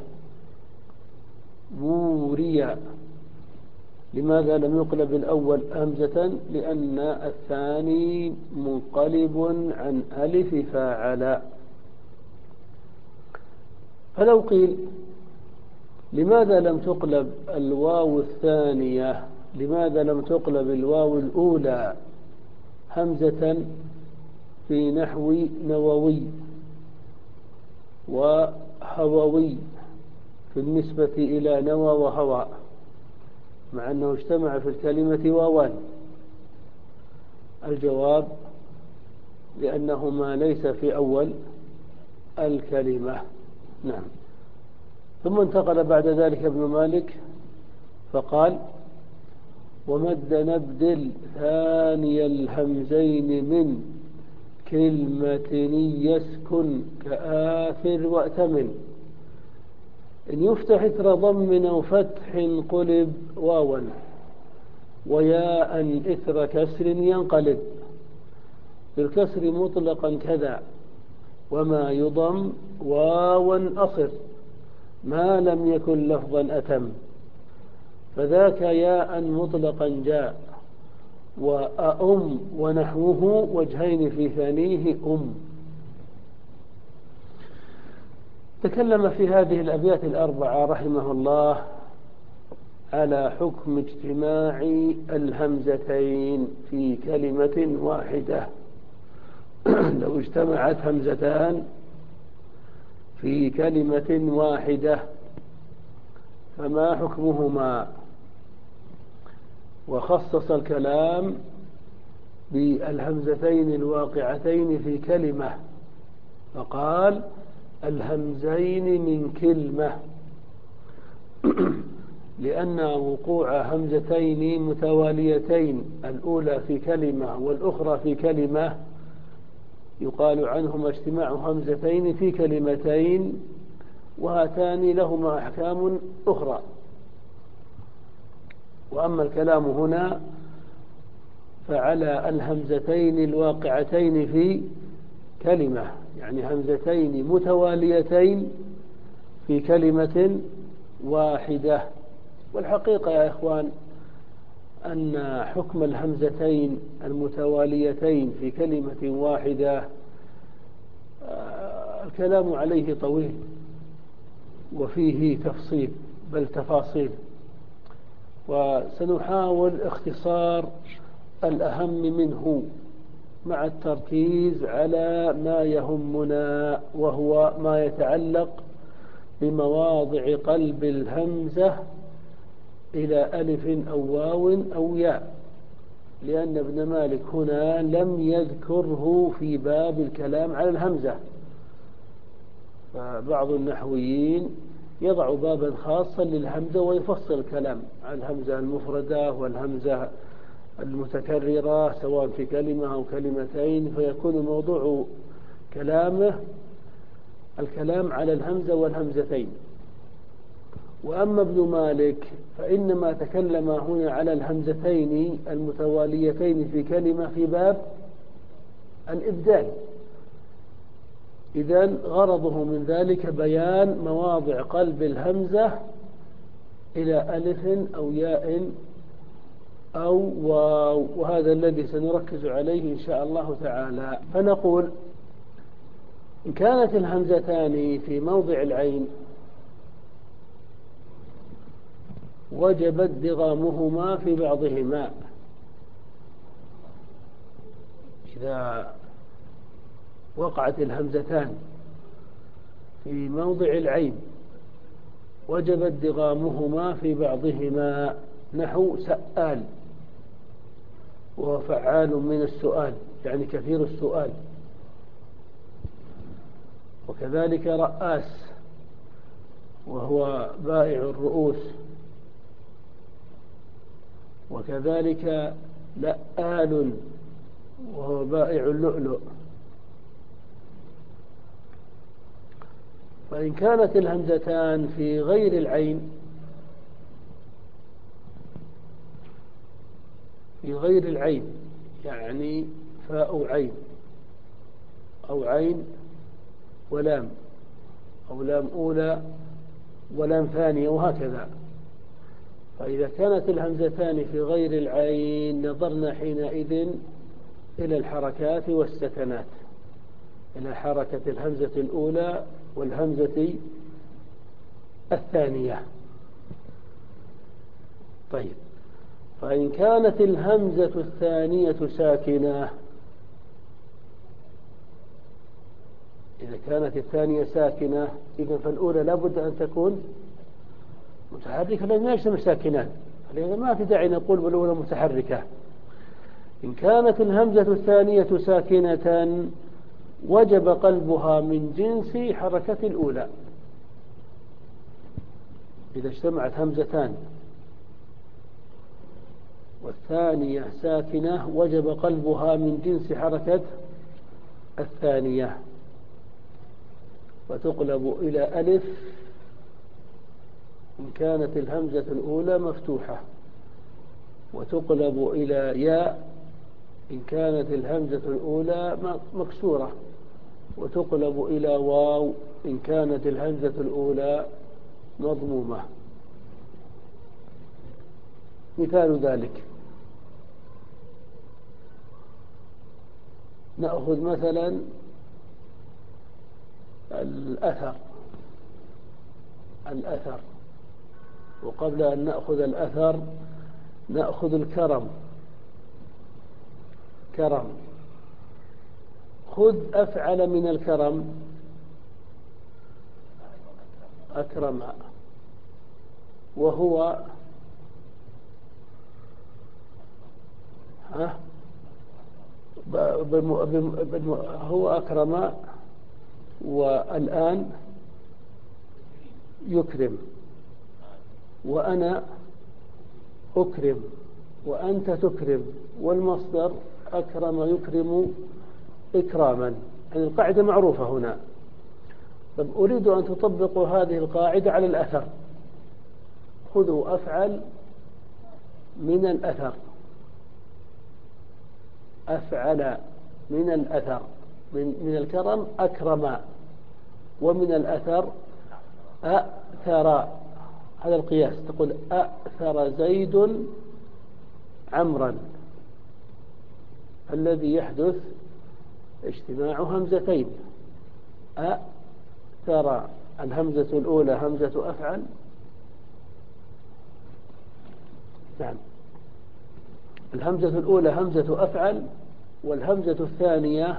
ووري. لماذا لم يقلب الأول همزة؟ لأن الثاني منقلب عن ألف فاعل. فلو قيل لماذا لم تقلب الواو الثانية، لماذا لم تقلب الواو الأولى همزة في نحو نووي وهووي بالنسبة إلى نوى وهوى، مع أنه اجتمع في الكلمة واوان؟ الجواب: لأنهما ليس في أول الكلمة. نعم. ثم انتقل بعد ذلك ابن مالك فقال: ومد نبدل ثاني الهمزين من كلمة يسكن كآثر وأتمن، إن يفتح إثر ضم أو فتح قلب واوا، وياء إثر كسر ينقلب، بالكسر مطلقا كذا، وما يضم واوا أصر، ما لم يكن لفظا أتم، فذاك ياء مطلقا جاء، وأم ونحوه وجهين في ثانيه أم. تكلم في هذه الأبيات الأربعة رحمه الله على حكم اجتماع الهمزتين في كلمة واحدة. لو اجتمعت همزتان في كلمة واحدة فما حكمهما؟ وخصص الكلام بالهمزتين الواقعتين في كلمة، فقال: الهمزين من كلمة، لأن وقوع همزتين متواليتين، الأولى في كلمة والأخرى في كلمة، يقال عنهما اجتماع همزتين في كلمتين، وهاتان لهما أحكام أخرى. وأما الكلام هنا فعلى الهمزتين الواقعتين في كلمة، يعني همزتين متواليتين في كلمة واحدة. والحقيقة يا إخوان أن حكم الهمزتين المتواليتين في كلمة واحدة الكلام عليه طويل وفيه تفصيل بل تفاصيل، وسنحاول اختصار الأهم منه مع التركيز على ما يهمنا، وهو ما يتعلق بمواضع قلب الهمزة إلى ألف أو واو أو ياء، لأن ابن مالك هنا لم يذكره في باب الكلام على الهمزة. فبعض النحويين يضع بابا خاصا للهمزة ويفصل الكلام عن الهمزة المفردة والهمزة المتكررة سواء في كلمة أو كلمتين، فيكون موضوع كلامه الكلام على الهمزة والهمزتين. وأما ابن مالك فإنما تكلم هنا على الهمزتين المتواليتين في كلمة في باب الإبدال، إذن غرضه من ذلك بيان مواضع قلب الهمزة إلى ألف أو ياء أو واو، وهذا الذي سنركز عليه إن شاء الله تعالى. فنقول: إن كانت الهمزتان في موضع العين وجب ادغامهما في بعضهما. إذا وقعت الهمزتان في موضع العين وجب ادغامهما في بعضهما، نحو سآل، وهو فعال من السؤال يعني كثير السؤال، وكذلك رآس وهو بائع الرؤوس، وكذلك لآل وهو بائع اللؤلؤ. فإن كانت الهمزتان في غير العين في غير العين يعني فاء عين أو عين ولام أو لام أولى ولام ثانية وهكذا، فإذا كانت الهمزتان في غير العين نظرنا حينئذ إلى الحركات والسكنات، إلى حركة الهمزة الأولى والهمزة الثانية. طيب، فإن كانت الهمزة الثانية ساكنة إذا كانت الثانية ساكنة إذا فالأولى لابد أن تكون متحركة لأن يجتمع ساكنان، فلذا ما في داعي نقول بالأولى متحركة. إن كانت الهمزة الثانية ساكنة وجب قلبها من جنس حركة الأولى. إذا اجتمعت همزتان والثانية ساكنة وجب قلبها من جنس حركة الثانية، فتقلب إلى ألف إن كانت الهمزة الأولى مفتوحة، وتقلب إلى ياء إن كانت الهمزة الأولى مكسورة، وتقلب إلى واو إن كانت الهمزة الأولى مضمومة. مثال ذلك نأخذ مثلا الأثر الأثر وقبل أن نأخذ الأثر نأخذ الكرم. كرم، خذ أفعل من الكرم أكرم، وهو ها هو أكرم، والآن يكرم، وأنا أكرم، وأنت تكرم، والمصدر أكرم يكرم إكراما. يعني القاعدة معروفة هنا. طب أريد أن تطبقوا هذه القاعدة على الأثر. خذوا أفعل من الأثر، أفعل من الأثر، من, من الكرم أكرم، ومن الأثر أثر. هذا القياس، تقول أثر زيد عمرا، الذي يحدث اجتماع همزتين. أثر الهمزة الأولى همزة أفعل، نعم الهمزة الأولى همزة أفعل، والهمزة الثانية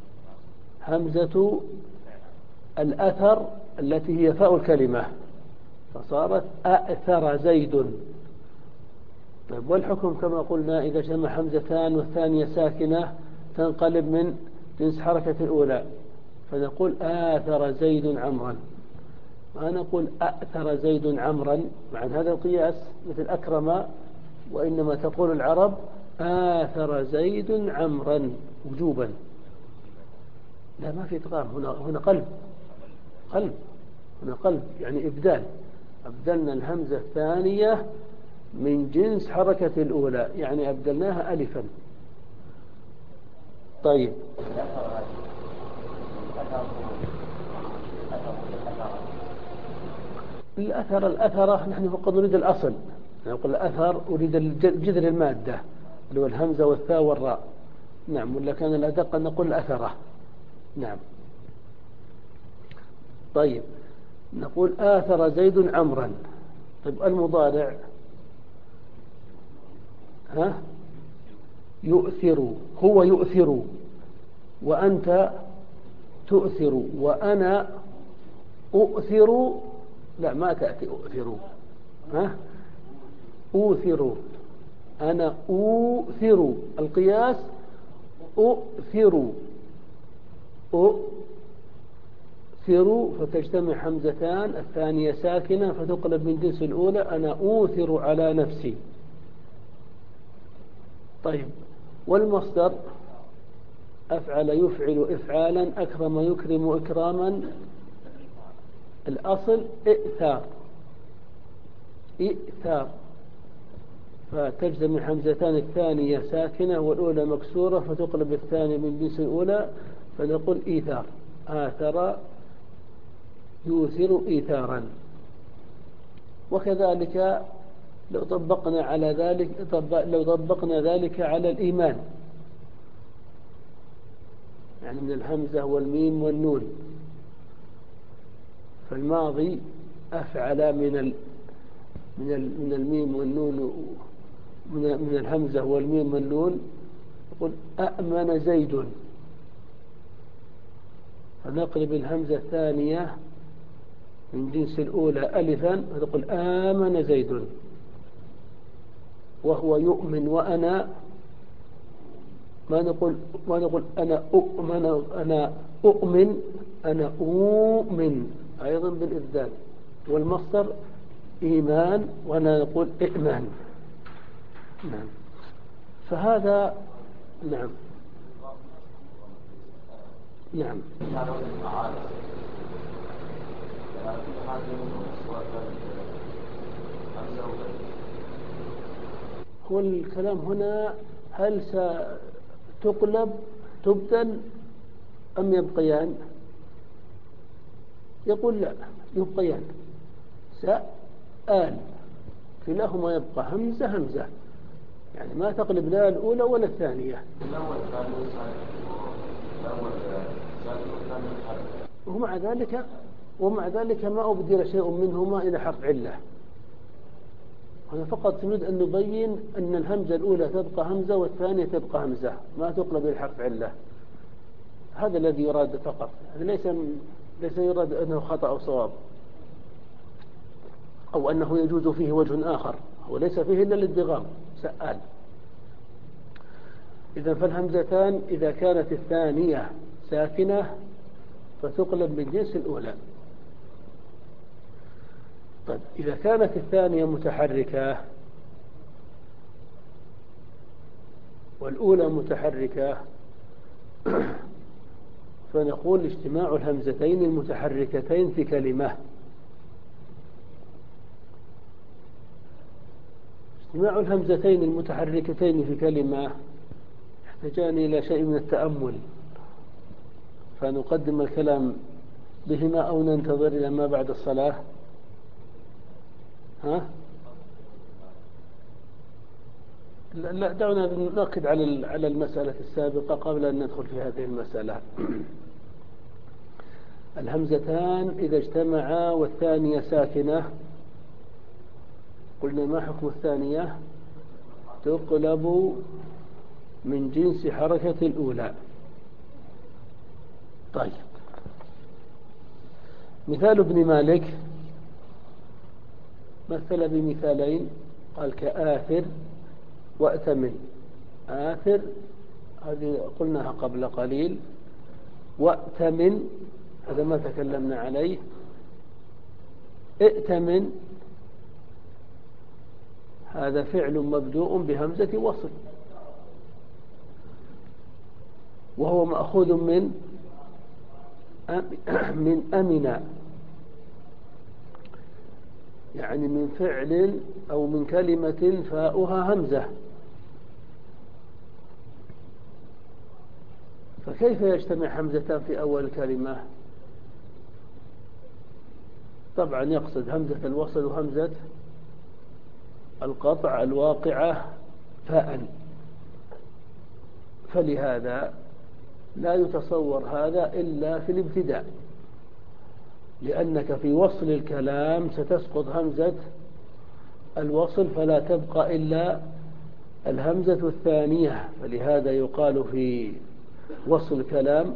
همزة الأثر التي هي فاء الكلمة، فصارت أثر زيد. طيب والحكم كما قلنا إذا جمع همزتان والثانية ساكنة تنقلب من جنس حركة الأولى، فنقول آثر زيد عمرا، ما نقول أأثر زيد عمرا مع هذا القياس مثل أكرم، وإنما تقول العرب آثر زيد عمرا وجوبا. لا، ما في إدغام هنا، هنا قلب قلب هنا قلب يعني إبدال. أبدلنا الهمزة الثانية من جنس حركة الأولى، يعني أبدلناها ألفا. طيب الأثر الأثرة نحن فقط نريد الأصل، نقول الأثر أريد الجذر المادة اللي هو الهمزة والثاء والراء، نعم، ولا كان الأدق أن نقول الأثرة، نعم. طيب نقول آثر زيد عمرا. طيب المضارع ها يؤثر، هو يؤثر، وأنت تؤثر، وأنا أؤثر، لا ما تأتي أؤثر، ها أؤثر، أنا أؤثر، القياس أؤثر، أؤثر، فتجتمع حمزتان، الثانية ساكنة فتقلب من جنس الأولى، أنا أؤثر على نفسي. طيب والمصدر أفعل يفعل إفعالا، أكرم يكرم إكراما، الأصل إئثار إئثار، فتجتمع حمزتان، الثانية ساكنة والأولى مكسورة فتقلب الثانية من جنس الأولى، فنقول إيثار، آثر يؤثر إيثارا. وكذلك لو طبقنا على ذلك لو طبقنا ذلك على الإيمان، يعني من الهمزة والميم والنون، فالماضي أفعل من ال من ال من الميم والنون، من من الهمزة والميم والنون، يقول أأمن زيد، فنقلب الهمزة الثانية من جنس الأولى ألفا فتقول آمن زيد، وهو يؤمن، وأنا ما نقول ما نقول أنا أؤمن أنا أؤمن أنا أؤمن أيضا بالإبدال، والمصدر إيمان وأنا نقول إئمان. نعم. فهذا نعم نعم هو الكلام هنا هل ستقلب تبدل أم يبقيان؟ يقول لا، يبقيان. سأل كلاهما يبقى همزة همزة، يعني ما تقلب لا الأولى ولا الثانية. ومع ذلك ومع ذلك ما أبدل شيء منهما إلى حرف علة. أنا فقط نريد أن نبين أن الهمزة الأولى تبقى همزة والثانية تبقى همزة، ما تقلب إلى حرف علة. هذا الذي يراد فقط، ليس ليس يراد أنه خطأ أو صواب، أو أنه يجوز فيه وجه آخر، وليس فيه إلا الادغام. سأل. إذا فالهمزتان إذا كانت الثانية ساكنة فتقلب من جنس الأولى. طيب إذا كانت الثانية متحركة والأولى متحركة فنقول اجتماع الهمزتين المتحركتين في كلمة. اجتماع الهمزتين المتحركتين في كلمة يحتاجان إلى شيء من التأمل، فنقدم الكلام بهما أو ننتظر إلى ما بعد الصلاة. ها؟ لا، دعونا نأكد على على المسألة السابقة قبل أن ندخل في هذه المسألة. الهمزتان إذا اجتمعا والثانية ساكنة قلنا ما حكم الثانية؟ تقلب من جنس حركة الأولى. طيب مثال ابن مالك مثل بمثالين، قال كآثر وأتمن. آثر هذه قلناها قبل قليل، وأتمن هذا ما تكلمنا عليه. ائتمن هذا فعل مبدوء بهمزة وصل، وهو مأخوذ من من أمن، يعني من فعل أو من كلمة فاؤها همزة. فكيف يجتمع همزتان في أول الكلمة؟ طبعا يقصد همزة الوصل وهمزة القطع الواقعة فاء، فلهذا لا يتصور هذا إلا في الابتداء، لأنك في وصل الكلام ستسقط همزة الوصل فلا تبقى إلا الهمزة الثانية، فلهذا يقال في وصل الكلام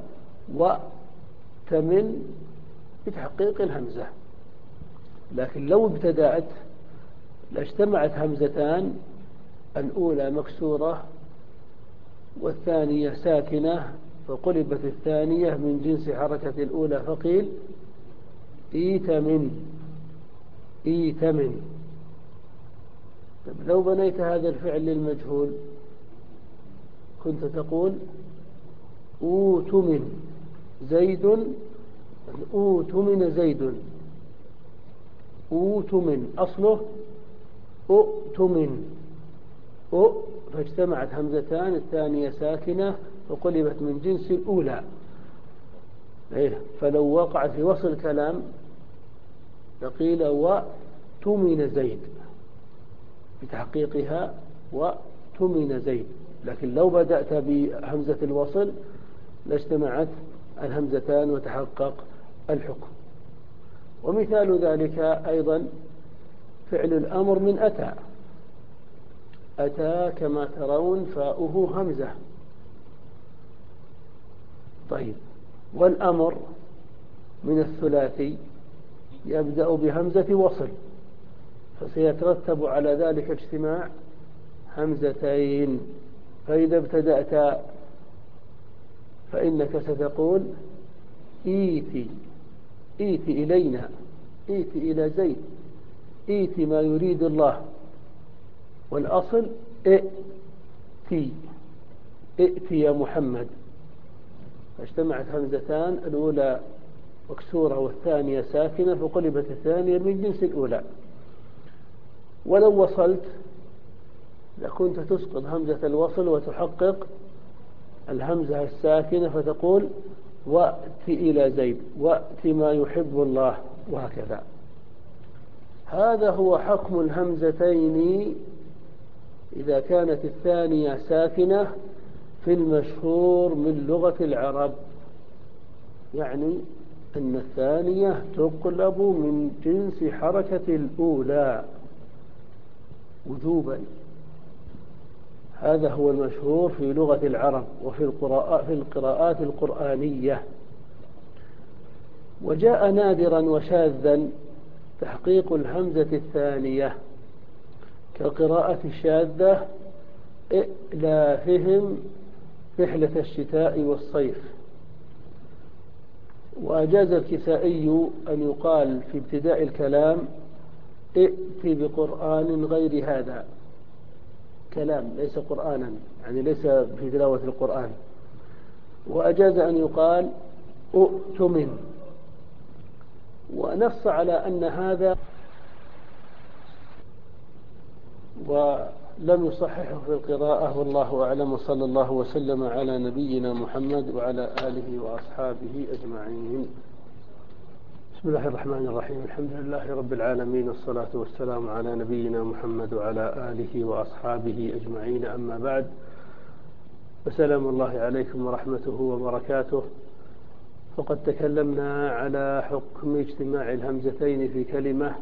وتمن بتحقيق الهمزة. لكن لو ابتدأت لاجتمعت همزتان، الأولى مكسورة والثانية ساكنة، فقلبت الثانية من جنس حركة الأولى فقيل إيتمن إيتمن. طيب لو بنيت هذا الفعل للمجهول كنت تقول أوتمن زيد، أوتمن زيد، أوتمن أصله أؤتمن، أؤ فاجتمعت همزتان، الثانية ساكنة وقلبت من جنس الأولى. إيه؟ فلو وقعت في وصل الكلام لقيل وتمن زيد بتحقيقها وتمن زيد، لكن لو بدأت بهمزة الوصل لاجتمعت الهمزتان وتحقق الحكم. ومثال ذلك أيضا فعل الأمر من أتى. أتى كما ترون فاؤه همزة. طيب والأمر من الثلاثي يبدأ بهمزة وصل، فسيترتب على ذلك اجتماع همزتين. فإذا ابتدأت فإنك ستقول إيتي، إيتي إلينا، إيتي إلى زيد، إيتي ما يريد الله. والأصل ائتي، ائتي يا محمد. فاجتمعت همزتان، الأولى مكسورة والثانية ساكنة، فقلبت الثانية من جنس الأولى. ولو وصلت لكنت تسقط همزة الوصل وتحقق الهمزة الساكنة، فتقول وأت إلى زيد، وأت ما يحب الله، وهكذا. هذا هو حكم الهمزتين إذا كانت الثانية ساكنة في المشهور من لغة العرب، يعني أن الثانية تقلب من جنس حركة الأولى وجوبا. هذا هو المشهور في لغة العرب وفي في القراءات القرآنية. وجاء نادرا وشاذا تحقيق الهمزة الثانية كالقراءة الشاذة إئلافهم رحلة الشتاء والصيف. وأجاز الكسائي أن يقال في ابتداء الكلام ائت بقرآن غير هذا، كلام ليس قرآنا، يعني ليس في تلاوة القرآن. وأجاز أن يقال أؤتمن، ونص على أن هذا، ولم يصححه في القراءة، والله أعلم. وصلى الله وسلم على نبينا محمد وعلى آله وأصحابه أجمعين. بسم الله الرحمن الرحيم. الحمد لله رب العالمين، والصلاة والسلام على نبينا محمد وعلى آله وأصحابه أجمعين. أما بعد، فسلام الله عليكم ورحمته وبركاته. فقد تكلمنا على حكم اجتماع الهمزتين في كلمة،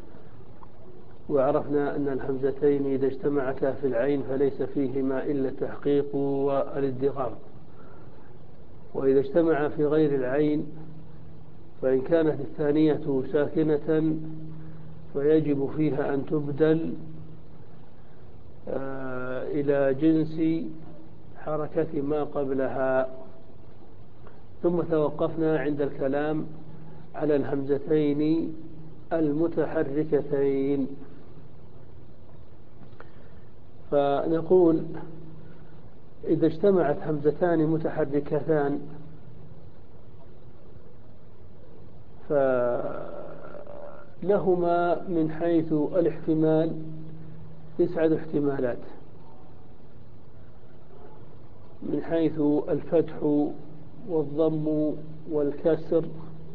وعرفنا أن الهمزتين إذا اجتمعتا في العين فليس فيهما إلا التحقيق والادغام، وإذا اجتمع في غير العين فإن كانت الثانية ساكنة فيجب فيها أن تبدل إلى جنس حركة ما قبلها. ثم توقفنا عند الكلام على الهمزتين المتحركتين، فنقول إذا اجتمعت همزتان متحركتان فلهما من حيث الاحتمال تسعة احتمالات، من حيث الفتح والضم والكسر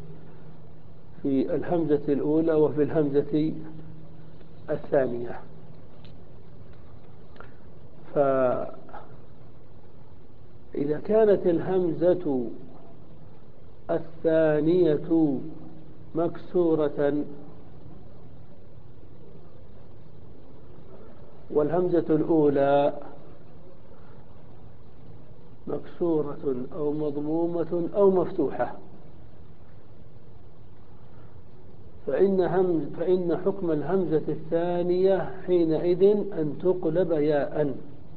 في الهمزة الأولى وفي الهمزة الثانية. فإذا كانت الهمزة الثانية مكسورة والهمزة الأولى مكسورة أو مضمومة أو مفتوحة، فإن, همز فإن حكم الهمزة الثانية حينئذ أن تقلب ياء.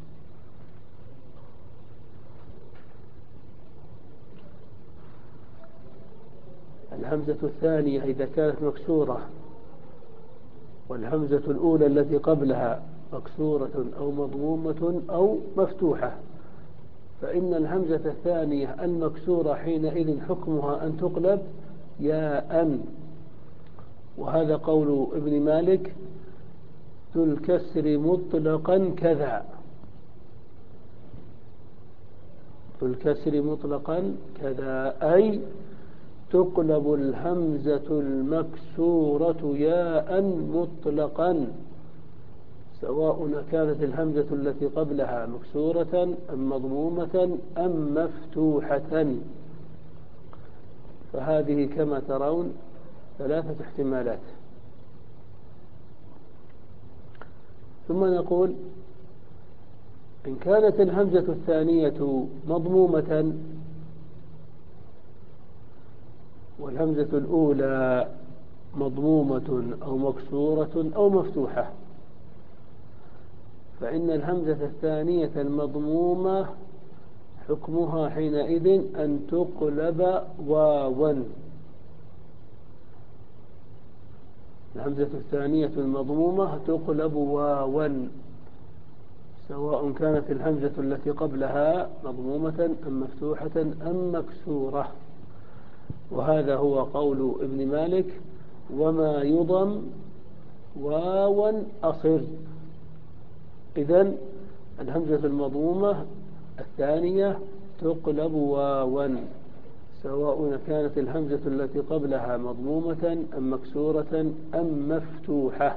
الهمزة الثانية إذا كانت مكسورة والهمزة الأولى التي قبلها مكسورة أو مضمومة أو مفتوحة، فإن الهمزة الثانية المكسورة حينئذ حكمها أن تقلب ياء. وهذا قول ابن مالك ذو الكسر مطلقا كذا، ذو الكسر مطلقا كذا، أي تقلب الهمزة المكسورة ياء مطلقا، سواء كانت الهمزة التي قبلها مكسورة أم مضمومة أم مفتوحة. فهذه كما ترون ثلاثة احتمالات. ثم نقول إن كانت الهمزة الثانية مضمومة والهمزة الأولى مضمومة أو مكسورة أو مفتوحة، فإن الهمزة الثانية المضمومة حكمها حينئذ أن تقلب واوا. الهمزة الثانية المضمومة تقلب واوا، سواء كانت الهمزة التي قبلها مضمومة أم مفتوحة أم مكسورة. وهذا هو قول ابن مالك: وما يضم واوا أصر. إذن الهمزة المضمومة الثانية تقلب واوا، سواء كانت الهمزة التي قبلها مضمومة أم مكسورة أم مفتوحة.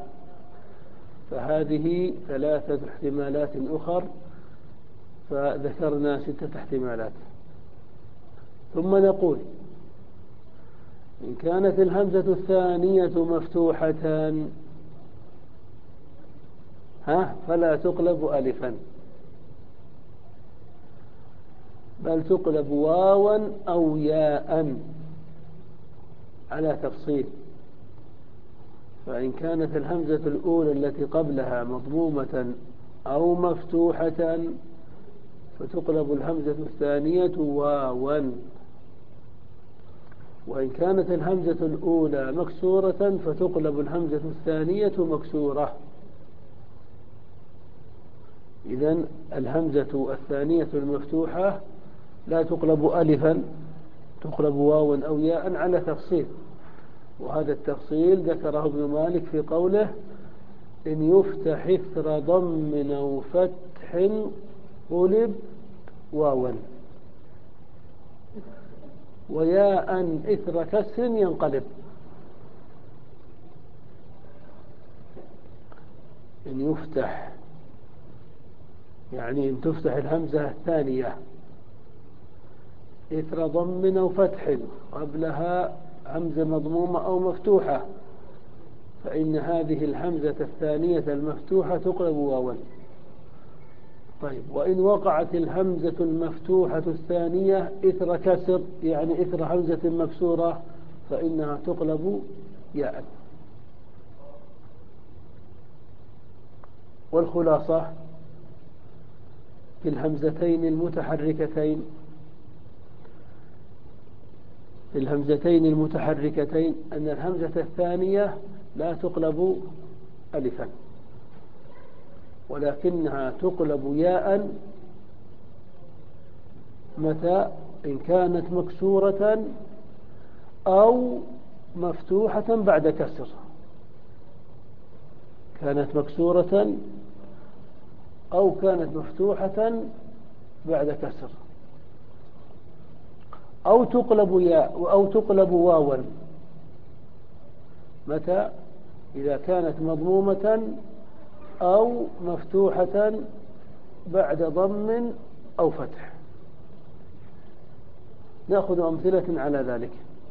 فهذه ثلاثة احتمالات أخر، فذكرنا ستة احتمالات. ثم نقول: إن كانت الهمزة الثانية مفتوحة ها فلا تقلب ألفا، بل تقلب واوا أو ياء على تفصيل. فإن كانت الهمزة الأولى التي قبلها مضمومة أو مفتوحة فتقلب الهمزة الثانية واوا، وإن كانت الهمزة الأولى مكسورة فتقلب الهمزة الثانية مكسورة. إذن الهمزة الثانية المفتوحة لا تقلب ألفا، تقلب واوا أو ياء على تفصيل، وهذا التفصيل ذكره ابن مالك في قوله: إن يفتح إثر ضم أو فتح قلب واوا، وياء إثر كسر ينقلب. إن يفتح يعني إن تفتح الهمزة الثانية إثر ضم أو فتح قبلها همزة مضمومة أو مفتوحة، فإن هذه الهمزة الثانية المفتوحة تقلب واوا. طيب، وإن وقعت الهمزة المفتوحة الثانية إثر كسر يعني إثر همزة مكسورة فإنها تقلب ياء. والخلاصة في الهمزتين المتحركتين في الهمزتين المتحركتين أن الهمزة الثانية لا تقلب ألفا، ولكنها تقلب ياء متى إن كانت مكسورة أو مفتوحة بعد كسر. كانت مكسورة أو كانت مفتوحة بعد كسر، أو تقلب ياء أو تقلب واوا متى إذا كانت مضمومة أو مفتوحة بعد ضم أو فتح. نأخذ أمثلة على ذلك.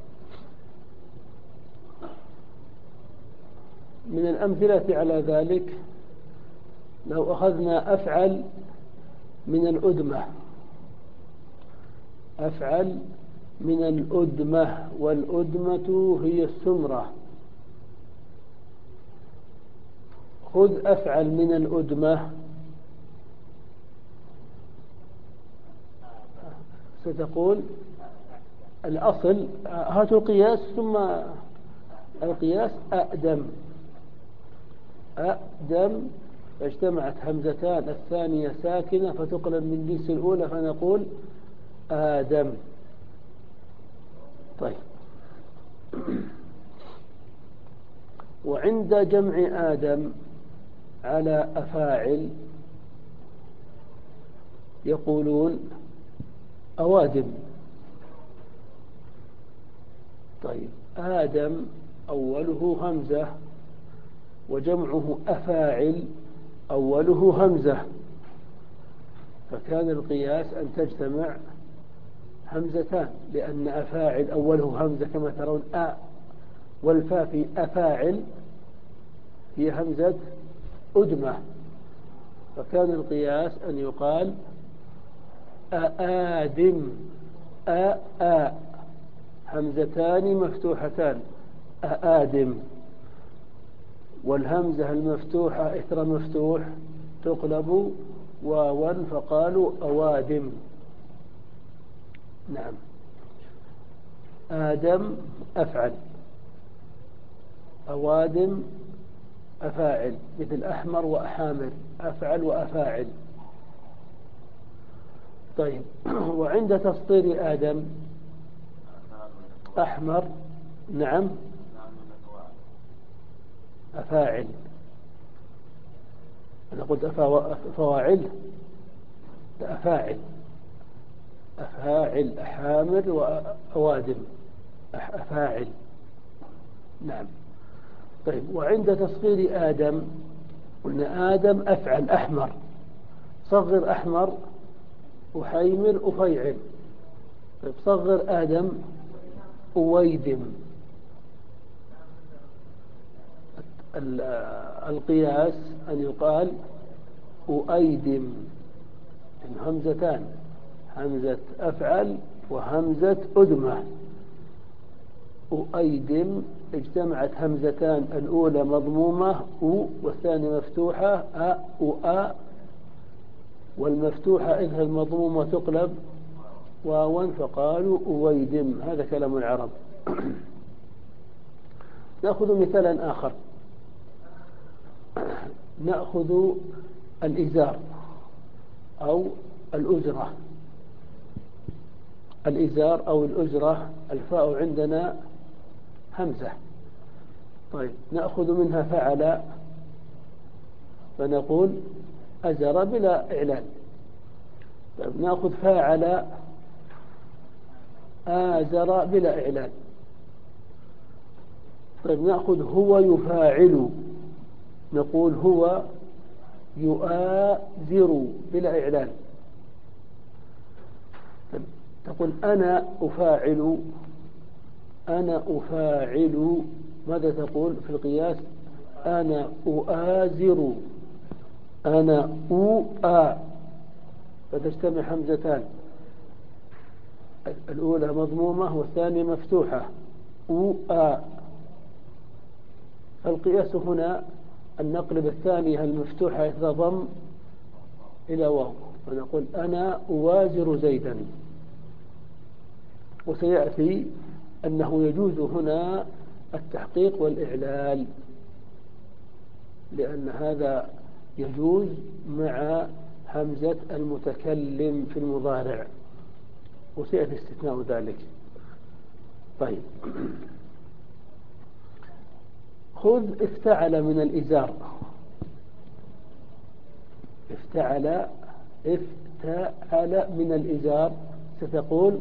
من الأمثلة على ذلك لو أخذنا أفعل من الأدمة. أفعل من الأدمة، والأدمة هي السمرة. خذ أفعل من الأدمة، ستقول الأصل هات القياس ثم القياس أأدم. أأدم فاجتمعت همزتان، الثانية ساكنة فتقلب من جنس الأولى فنقول آدم. طيب، وعند جمع آدم على أفاعل يقولون أوادم. طيب، آدم أوله همزة وجمعه أفاعل أوله همزة، فكان القياس أن تجتمع همزتان، لأن أفاعل أوله همزة كما ترون أ، والفاء في أفاعل هي همزة أدمة، فكان القياس أن يقال أآدم أ آ همزتان مفتوحتان آدم، والهمزة المفتوحة إثر مفتوح تقلب واوا فقالوا أوادم. نعم. آدم أفعل، أوادم أفاعل، مثل أحمر وأحامر، أفعل وأفاعل. طيب وعند تسطير آدم أحمر نعم أفاعل، أنا قلت فواعل أفاعل، أفاعل أحامر وأوادم أفاعل. نعم. طيب وعند تصغير آدم قلنا آدم أفعل أحمر، صغر أحمر أحيمر أفيعل. طيب صغر آدم أويدم. القياس أن يقال أؤيدم، إن همزتان، همزة أفعل وهمزة أدمة. أؤيدم اجتمعت همزتان، الأولى مضمومة أو والثانية مفتوحة أ وأ، والمفتوحة إذا المضمومة تقلب واوا فقالوا أويدم. هذا كلام العرب. نأخذ مثالا آخر، نأخذ الإزار أو الأزرة. الإزار أو الأزرة الفاء عندنا همزة. طيب نأخذ منها فعل فنقول أزر بلا إعلان. طيب نأخذ فاعل آزر بلا إعلان. طيب نأخذ هو يفاعل، نقول هو يؤازر بلا إعلان. تقول أنا أفاعل، أنا أفاعل، ماذا تقول في القياس؟ أنا أؤازر، أنا أؤا، فتجتمع همزتان، الأولى مضمومة والثانية مفتوحة أؤا. فالقياس هنا أن نقلب الثانية المفتوحة إذا ضم إلى واو، ونقول أنا أوازر زيدا. وسيأتي أنه يجوز هنا التحقيق والإعلال، لأن هذا يجوز مع همزة المتكلم في المضارع، وسيأتي استثناء ذلك. طيب خذ افتعل من الإزار، افتعل افتعل من الإزار، ستقول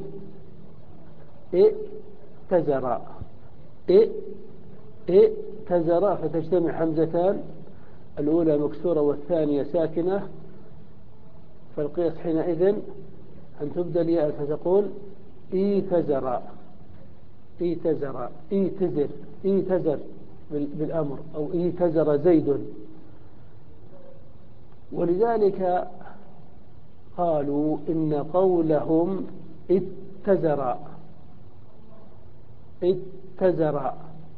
ائتزر، ائتزر، فتجتمع همزتان، الأولى مكسورة والثانية ساكنة، فالقياس حينئذ أن تبدل ياء فتقول ايتزر، ايتزر، ايتزر، ايتزر بالأمر، أو ايتزر زيد. ولذلك قالوا إن قولهم اتزر، اتزر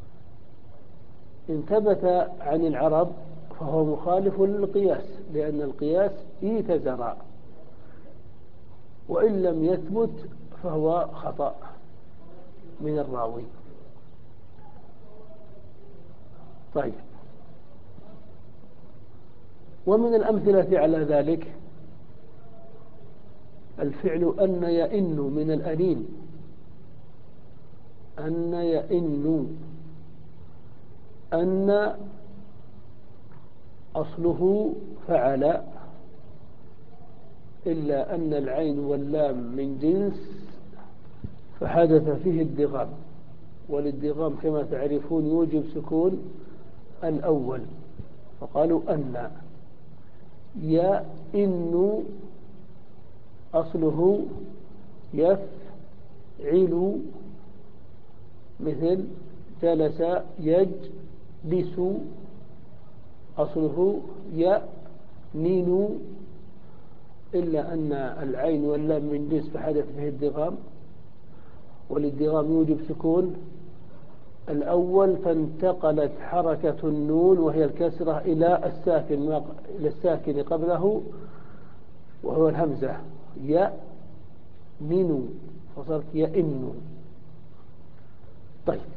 إن ثبت عن العرب فهو مخالف للقياس، لأن القياس ايتزر، وإن لم يثبت فهو خطأ من الراوي. طيب ومن الأمثلة على ذلك الفعل أن يئن من الأنين، أن يئن، أن أصله فعل، إلا أن العين واللام من جنس فحدث فيه الدغام، والادغام كما تعرفون يوجب سكون الأول، فقالوا أن. يئن أصله يفعل، مثل جلس يجلس، أصله يأنن، إلا أن العين واللام من جنس فحدث فيه الدغام، والادغام يوجب سكون الأول، فانتقلت حركة النون وهي الكسرة إلى الساكن إلى الساكن قبله وهو الهمزة يأمن، فصارت يئن. طيب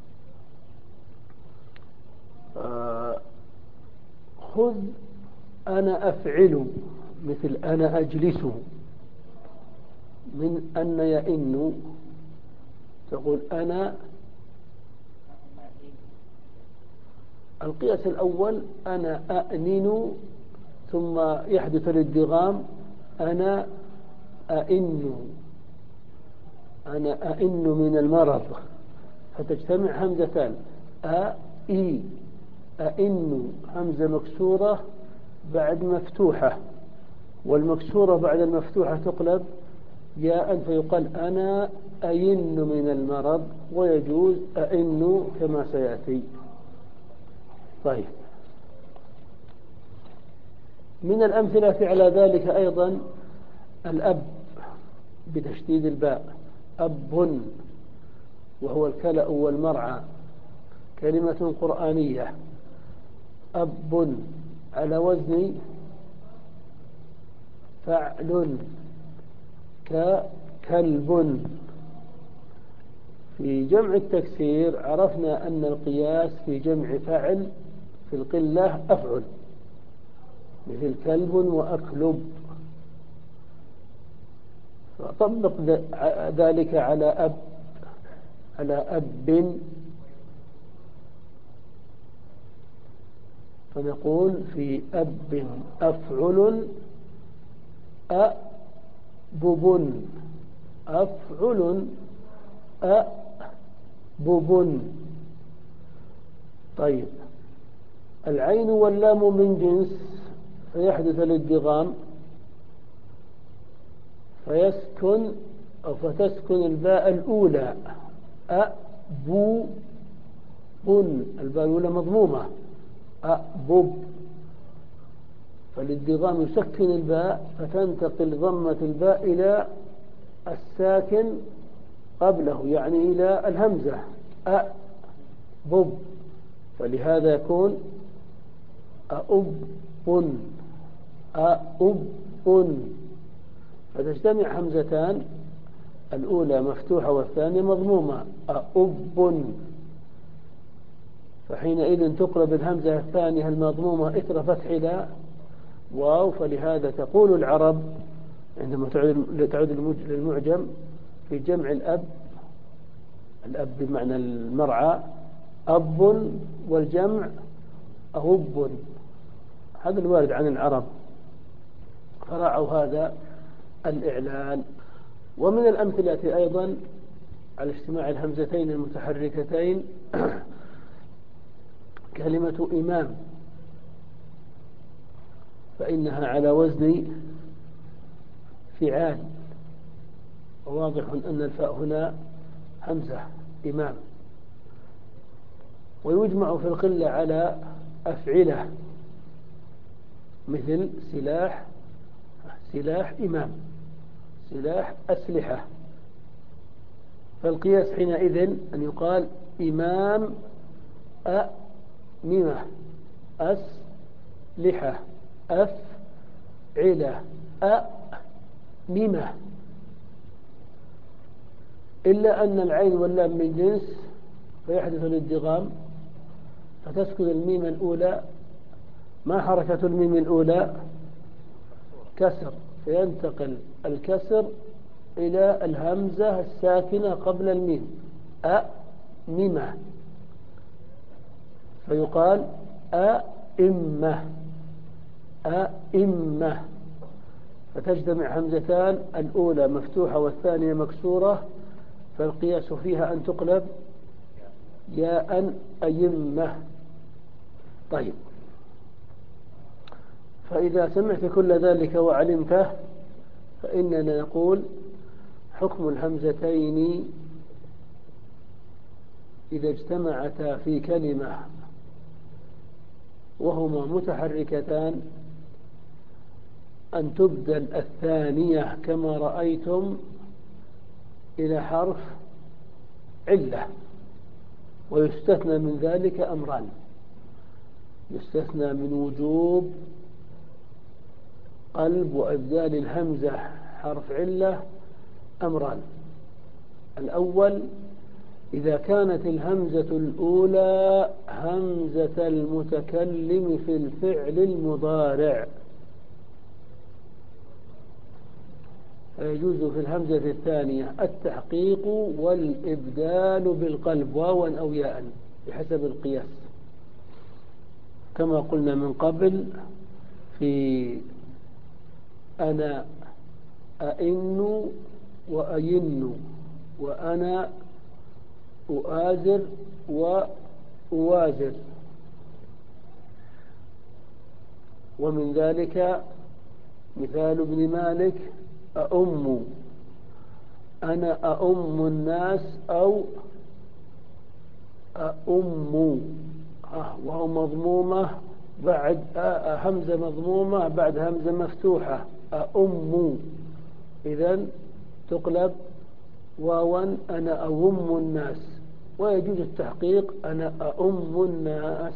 آه خذ أنا أفعل مثل أنا أجلس، من أن يئن تقول أنا. القياس الأول أنا أأنن ثم يحدث الادغام أنا أئن، أنا أئن من المرض، فتجتمع همزتان أ إي، أئن همزة مكسورة بعد مفتوحة، والمكسورة بعد المفتوحة تقلب ياء فيقال أنا أئن من المرض، ويجوز أئن كما سيأتي. طيب من الأمثلة على ذلك أيضا الأب بتشديد الباء، أب وهو الكلأ والمرعى، كلمة قرآنية. أب على وزن فعل ككلب. في جمع التكسير عرفنا أن القياس في جمع فعل في القلة أفعل، مثل كلب وأكلب، فطبق ذلك على أب، على أب، فنقول في أب أفعل أبب، أفعل أبب. طيب العين واللام من جنس فيحدث الادغام فيسكن أو فتسكن الباء الأولى أبو بن، الباء الأولى مضمومة أبب، فالادغام يسكن الباء فتنتقل ضمة الباء إلى الساكن قبله، يعني إلى الهمزة أبب، فلهذا يكون أؤب أؤب، فتجتمع همزتان، الأولى مفتوحة والثانية مضمومة أؤب، فحينئذ تقلب الهمزة الثانية المضمومة إثر فتح لا واو، فلهذا تقول العرب عندما تعود للمعجم في جمع الأب، الأب بمعنى المرعى أب، والجمع أغب، هذا الوارد عن العرب، فرعوا هذا الإعلان. ومن الأمثلة أيضا على اجتماع الهمزتين المتحركتين كلمة إمام، فإنها على وزن فعال، وواضح أن الفاء هنا همزة إمام. ويجمع في القلة على أفعلة، مثل سلاح، سلاح إمام، سلاح أسلحة، فالقياس حينئذ أن يقال إمام أممة أسلحة أفعلة أممة، إلا أن العين واللام من جنس فيحدث الادغام فتسكن الميم الأولى، ما حركة الميم الأولى؟ كسر، فينتقل الكسر إلى الهمزة الساكنة قبل الميم أممة، فيقال أئمة أئمة، فتجتمع همزتان، الأولى مفتوحة والثانية مكسورة، فالقياس فيها أن تقلب ياء أيمة. طيب فإذا سمعت كل ذلك وعلمته فإننا نقول حكم الهمزتين إذا اجتمعتا في كلمة وهما متحركتان أن تبدل الثانية كما رأيتم إلى حرف علة. ويستثنى من ذلك أمران: يستثنى من وجوب قلب وإبدال الهمزة حرف علة أمران. الأول: إذا كانت الهمزة الأولى همزة المتكلم في الفعل المضارع، فيجوز في الهمزة الثانية التحقيق والإبدال بالقلب واوا أو ياء بحسب القياس، كما قلنا من قبل في أنا أئن وأين، وأنا أؤازر وأوازر. ومن ذلك مثال ابن مالك: أؤم، أنا أؤم الناس أو أؤم، وهو مضمومة بعد همزة مضمومة بعد همزة مفتوحة، أؤم، إذن تقلب واوا أنا أؤم الناس. ويجوز التحقيق أنا أؤم الناس.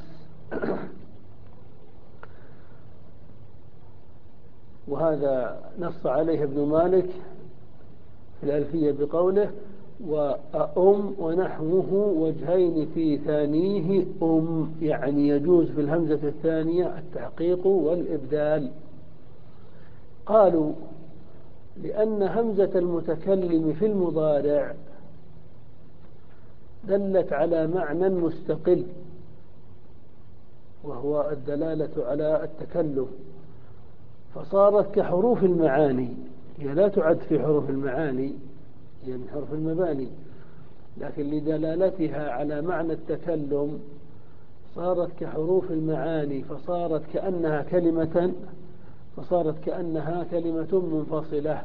وهذا نص عليه ابن مالك في الألفية بقوله: وأؤم ونحوه وجهين في ثانيه أم، يعني يجوز في الهمزة الثانية التحقيق والإبدال. قالوا: لأن همزة المتكلم في المضارع دلت على معنى مستقل، وهو الدلالة على التكلم، فصارت كحروف المعاني. هي لا تعد في حروف المعاني، هي من حروف المباني، لكن لدلالتها على معنى التكلم صارت كحروف المعاني، فصارت كأنها كلمة فصارت كأنها كلمة منفصلة،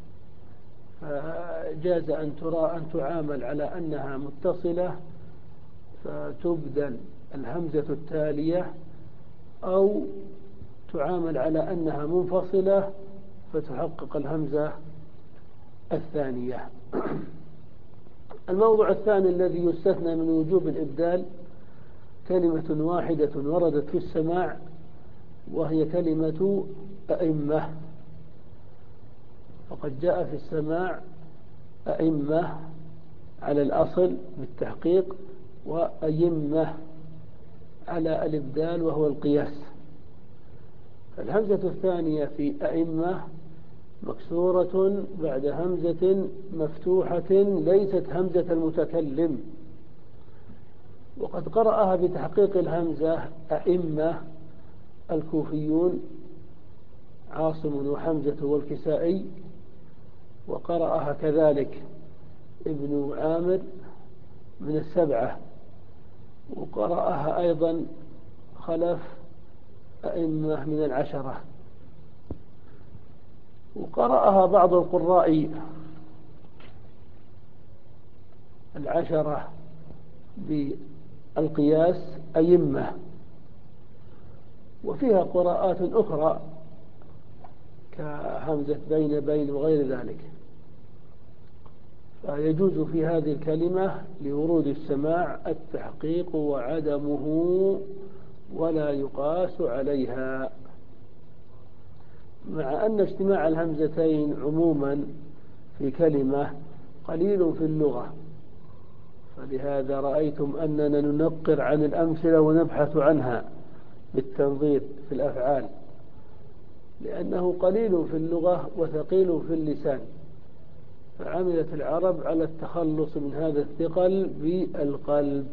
فجاز أن ترى أن تعامل على أنها متصلة فتبدل الهمزة التالية، أو تعامل على أنها منفصلة فتحقق الهمزة الثانية. الموضوع الثاني الذي يستثنى من وجوب الإبدال كلمة واحدة وردت في السماع، وهي كلمة أئمة. وقد جاء في السماع أئمة على الأصل بالتحقيق، وأئمة على الإبدال وهو القياس. الهمزة الثانية في أئمة مكسورة بعد همزة مفتوحة ليست همزة المتكلم، وقد قرأها بتحقيق الهمزة أئمة الكوفيون عاصم وحمزة والكسائي، وقرأها كذلك ابن عامر من السبعة، وقرأها أيضا خلف أئمة من العشرة، وقرأها بعض القراء العشرة بالقياس أئمة. وفيها قراءات أخرى كهمزة بين بين وغير ذلك. فيجوز في هذه الكلمة لورود السماع التحقيق وعدمه ولا يقاس عليها، مع أن اجتماع الهمزتين عموما في كلمة قليل في اللغة، فلهذا رأيتم أننا ننقر عن الأمثلة ونبحث عنها بالتنظير في الأفعال، لأنه قليل في اللغة وثقيل في اللسان، فعملت العرب على التخلص من هذا الثقل بالقلب.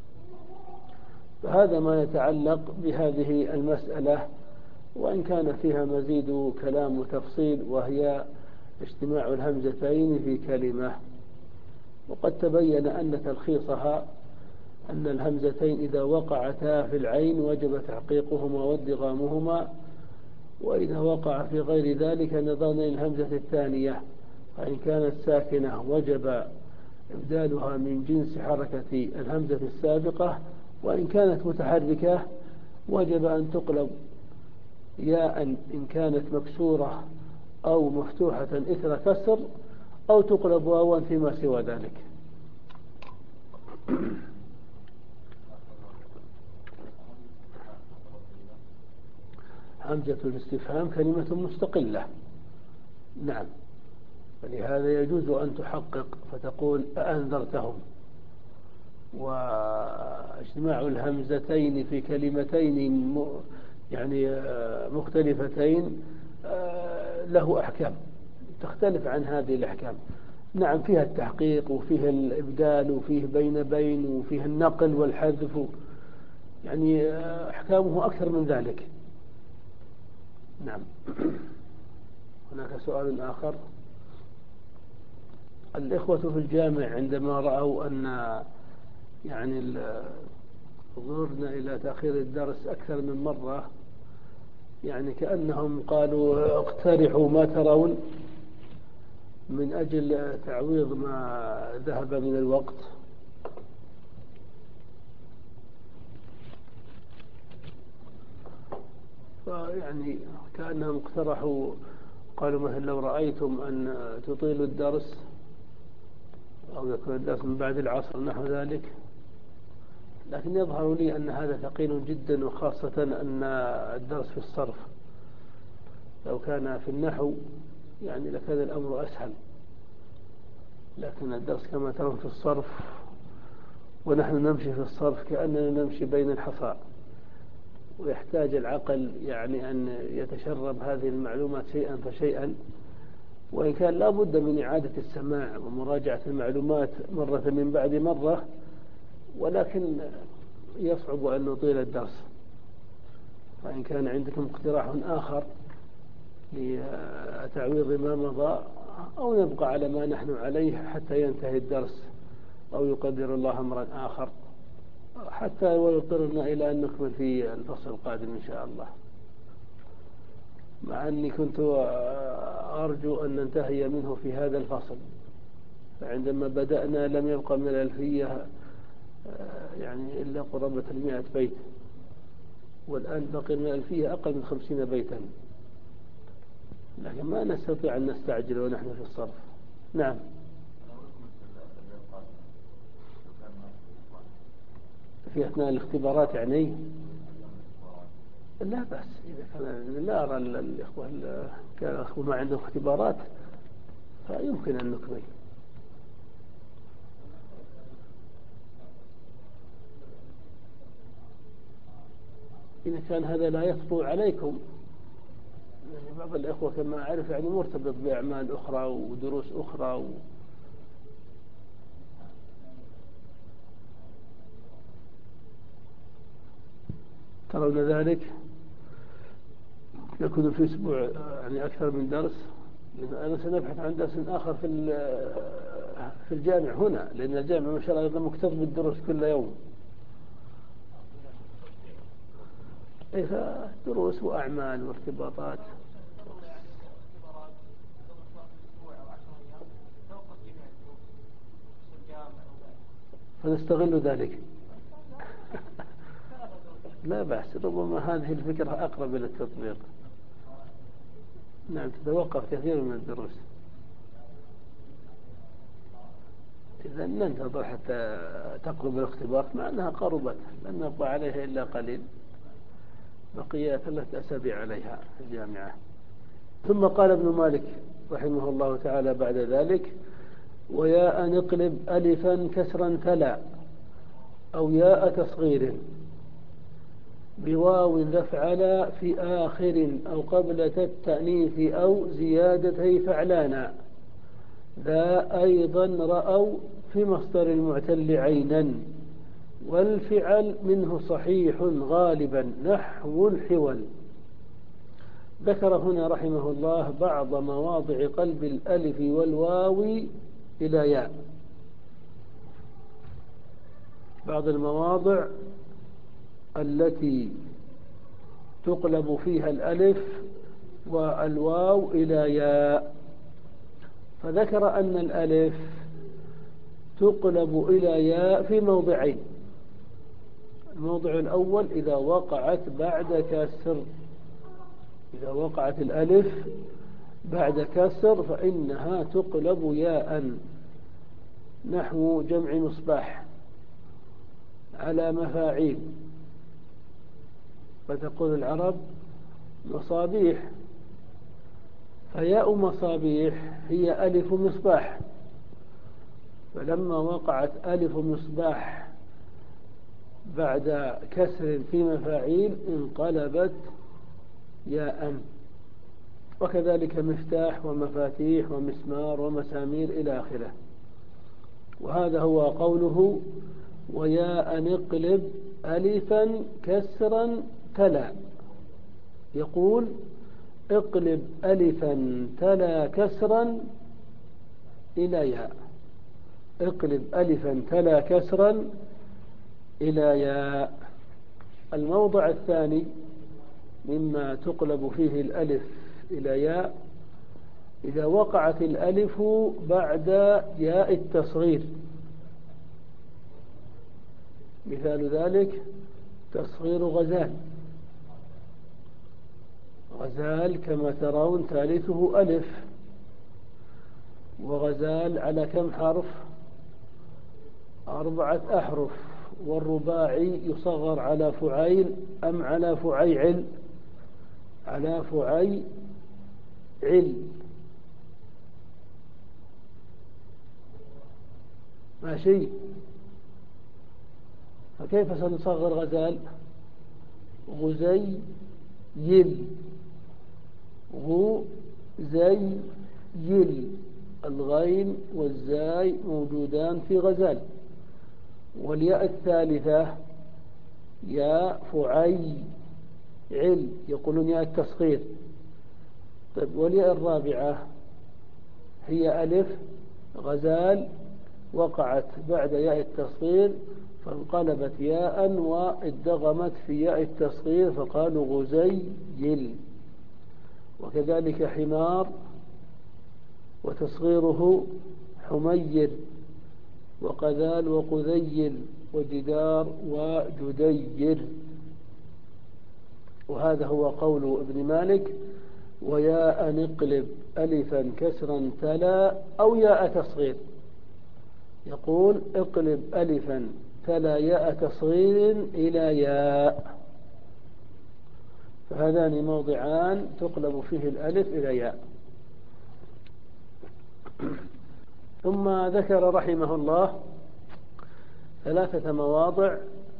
فهذا ما يتعلق بهذه المسألة، وإن كان فيها مزيد كلام وتفصيل، وهي اجتماع الهمزتين في كلمة. وقد تبين أن تلخيصها أن الهمزتين إذا وقعتا في العين وجب تحقيقهما وادغامهما، وإذا وقع في غير ذلك نظرنا للهمزة الثانية، فإن كانت ساكنة وجب إبدالها من جنس حركة الهمزة السابقة، وإن كانت متحركة وجب أن تقلب ياء إن كانت مكسورة أو مفتوحة إثر كسر، أو تقلب واوا فيما سوى ذلك. همزة الاستفهام كلمة مستقلة. نعم، فلهذا يجوز أن تحقق فتقول أأنذرتهم. واجتماع الهمزتين في كلمتين يعني مختلفتين له أحكام تختلف عن هذه الأحكام. نعم، فيها التحقيق وفيها الإبدال وفيه بين بين وفيه النقل والحذف، يعني أحكامه أكثر من ذلك. نعم. هناك سؤال آخر. الإخوة في الجامع عندما رأوا أن يعني ظهرنا إلى تأخير الدرس أكثر من مرة، يعني كأنهم قالوا اقترحوا ما ترون من أجل تعويض ما ذهب من الوقت. فيعني كأنهم اقترحوا، قالوا مثلا لو رأيتم أن تطيلوا الدرس أو يكون الدرس من بعد العصر نحو ذلك، لكن يظهر لي أن هذا ثقيل جدا، وخاصة أن الدرس في الصرف. لو كان في النحو يعني لكان الأمر أسهل، لكن الدرس كما ترون في الصرف، ونحن نمشي في الصرف كأننا نمشي بين الحصى، ويحتاج العقل يعني أن يتشرب هذه المعلومات شيئا فشيئا، وإن كان لا بد من إعادة السماع ومراجعة المعلومات مرة من بعد مرة، ولكن يصعب أن نطيل الدرس. فإن كان عندكم اقتراح آخر لتعويض ما مضى، أو نبقى على ما نحن عليه حتى ينتهي الدرس، أو يقدر الله أمرا آخر حتى ويضطرنا إلى أن نكمل في الفصل القادم إن شاء الله. مع أني كنت أرجو أن ننتهي منه في هذا الفصل، فعندما بدأنا لم يبقى من الألفية يعني إلا قرابة المئة بيت، والآن بقي من الألفية أقل من خمسين بيتا، لكن ما نستطيع أن نستعجل ونحن في الصرف. نعم. في أثناء الاختبارات يعني لا بأس، إذا كان لا أرى الإخوة كان الأخوة ما عندهم اختبارات فيمكن أن نكمل. إذا كان هذا لا يخطو عليكم، يعني بعض الإخوة كما أعرف يعني مرتبط بأعمال أخرى ودروس أخرى و... ترون ذلك يكون في أسبوع يعني أكثر من درس. أنا سنبحث عن درس آخر في في الجامع هنا، لأن الجامع ما شاء الله مكتظ بالدروس كل يوم. إيه، دروس وأعمال وارتباطات. فنستغل ذلك. لا بأس، ربما هذه الفكرة أقرب إلى التطبيق. نعم، تتوقف كثير من الدروس. إذا ننتظر حتى تقرب الاختبار، مع أنها قربت لن نبقى عليها إلا قليل، بقي ثلاثة أسابيع عليها في الجامعة. ثم قال ابن مالك رحمه الله تعالى بعد ذلك: وياء نقلب ألفا كسرا تلا، أو ياء تصغير بواو ذفعلا في آخر، أو قبل التأنيث أو زيادتي فعلانا، ذا أيضا رأوا في مصدر المعتل عينا، والفعل منه صحيح غالبا نحو الحول. ذكر هنا رحمه الله بعض مواضع قلب الألف والواو إلى ياء، بعض المواضع التي تقلب فيها الألف والواو إلى ياء. فذكر أن الألف تقلب إلى ياء في موضعين. الموضع الأول إذا وقعت بعد كسر، إذا وقعت الألف بعد كسر فإنها تقلب ياء، نحو جمع مصباح. على مفاعيل، فتقول العرب مصابيح، فياء مصابيح هي ألف مصباح، فلما وقعت ألف مصباح بعد كسر في مفاعيل انقلبت ياء. وكذلك مفتاح ومفاتيح ومسمار ومسامير إلى آخره. وهذا هو قوله وياء نقلب ألفا كسرا تلا. يقول اقلب ألفا تلا كسرا إلى ياء، اقلب ألفا تلا كسرا إلى ياء. الموضع الثاني مما تقلب فيه الألف إلى ياء إذا وقعت الألف بعد ياء التصغير. مثال ذلك تصغير غزال، غزال كما ترون ثالثه ألف، وغزال على كم حرف؟ أربعة أحرف. والرباعي يصغر على فعيل أم على فعيعل؟ على فعيعل. ماشي. فكيف سنصغر غزال؟ غزيل، غزيل، الغين والزاي موجودان في غزال. والياء الثالثة ياء فعيعل، يقولون ياء التصغير. طيب والياء الرابعة هي ألف غزال، وقعت بعد ياء التصغير فانقلبت ياء وادغمت في ياء التصغير فقالوا غزيل. وكذلك حمار وتصغيره حمير، وقذال وقذيل، وجدار وجدير. وهذا هو قول ابن مالك وياء نقلب ألفا كسرا تلا أو ياء تصغير. يقول اقلب ألفا تلا ياء تصغير إلى ياء. فهذان موضعان تقلب فيه الألف إلى ياء. ثم ذكر رحمه الله ثلاثة مواضع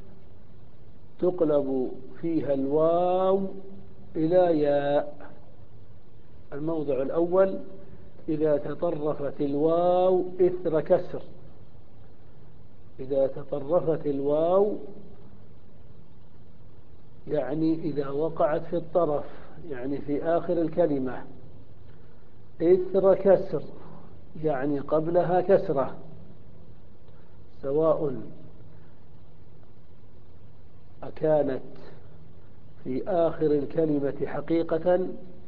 تقلب فيها الواو إلى ياء. الموضع الأول إذا تطرفت الواو إثر كسر، إذا تطرفت الواو يعني إذا وقعت في الطرف، يعني في آخر الكلمة، إثر كسر يعني قبلها كسرة، سواء أكانت في آخر الكلمة حقيقة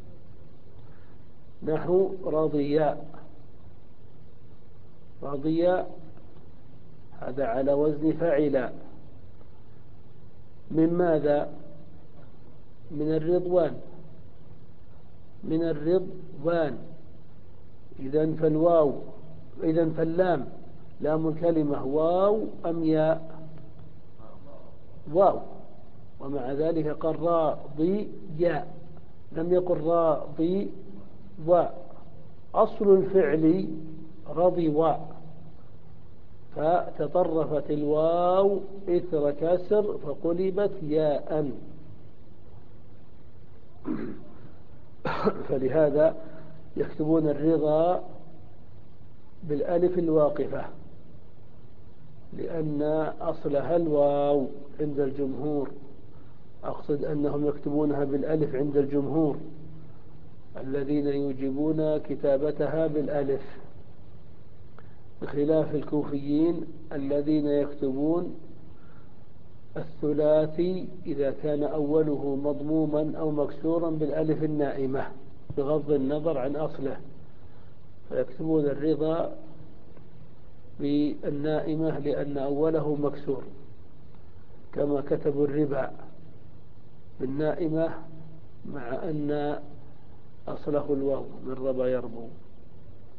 نحو رضياء، رضياء هذا على وزن فعلا. من ماذا؟ من الرضوان، من الرضوان. إذن فالواو، إذن فاللام، لام الكلمة واو أم ياء؟ واو. ومع ذلك قال راضي ياء، لم يقل راضي و. أصل الفعل رضي و، فتطرفت الواو إثر كسر فقلبت ياء. فلهذا يكتبون الرضا بالألف الواقفة، لأن أصلها الواو عند الجمهور. أقصد أنهم يكتبونها بالألف عند الجمهور الذين يوجبون كتابتها بالألف، بخلاف الكوفيين الذين يكتبون الثلاثي إذا كان أوله مضموما أو مكسورا بالألف النائمة بغض النظر عن أصله، فيكتبون الرضا بالنائمة لأن أوله مكسور، كما كتبوا الربا بالنائمة مع أن أصله الواو من ربا يربو.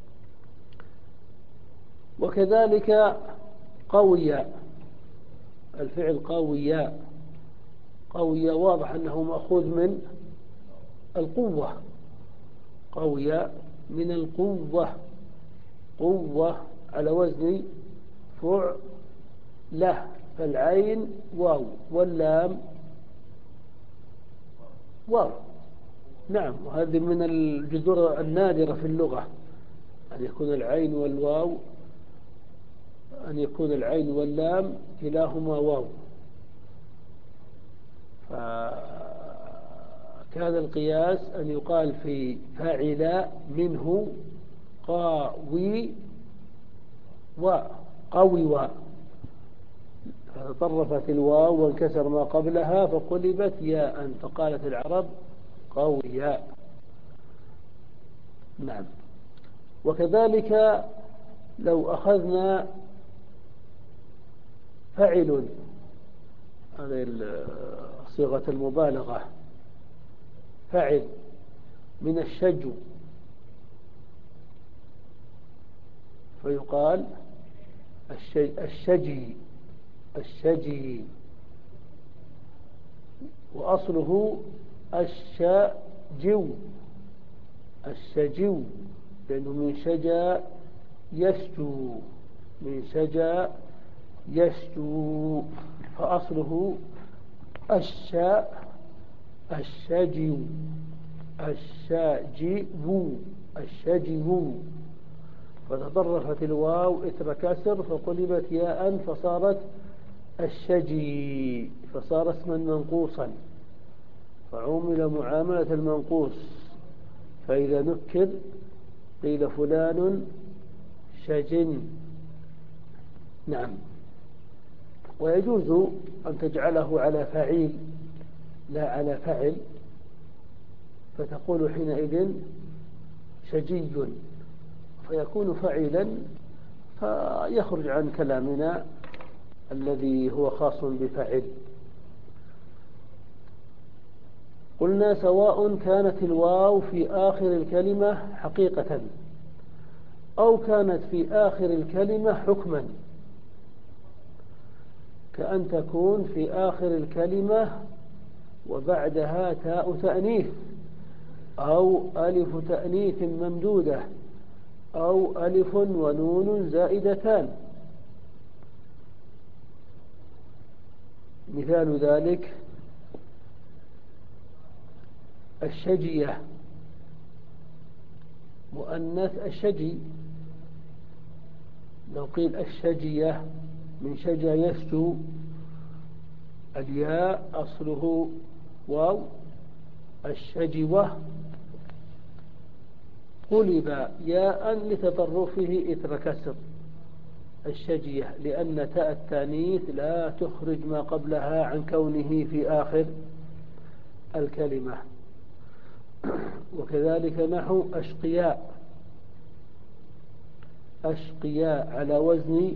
وكذلك قوي، الفعل قويا، قويا واضح أنه مأخوذ من القوة، قويا من القوة، قوة على وزن فعله، فالعين واو واللام واو. نعم، وهذه من الجذور النادرة في اللغة، أن يكون العين والواو، أن يكون العين واللام كلاهما واو. فكان القياس أن يقال في فاعل منه قاوي و قوي و، فتطرفت الواو وانكسر ما قبلها فقلبت ياء، فقالت العرب قويا. نعم. وكذلك لو أخذنا فعل، هذه صيغة المبالغة، فعل من الشجو، فيقال الشجي، الشجي، وأصله الشجو، الشجو، لأنه من شجا يشجو، من شجا يشجو، فأصله الشاء الشجو، الشاجو، الشجو، فتطرفت الواو إثر كسر فقلبت ياء فصارت الشجي، فصار اسما منقوصا، فعمل معاملة المنقوص، فإذا نكر قيل فلان شجن. نعم. ويجوز أن تجعله على فعيل لا على فعل، فتقول حينئذ شجي، فيكون فعيلا، فيخرج عن كلامنا الذي هو خاص بفعل. قلنا سواء كانت الواو في آخر الكلمة حقيقة أو كانت في آخر الكلمة حكما، كأن تكون في آخر الكلمة وبعدها تاء تأنيث أو ألف تأنيث ممدودة أو ألف ونون زائدتان. مثال ذلك الشجية، مؤنث الشجي، لو قيل الشجية من شجا يشجو، الياء أصله واو، الشجوة قلب ياء لتطرفه إثر كسر الشجية، لأن تاء التانيث لا تخرج ما قبلها عن كونه في آخر الكلمة. وكذلك نحو أشقياء، أشقياء على وزن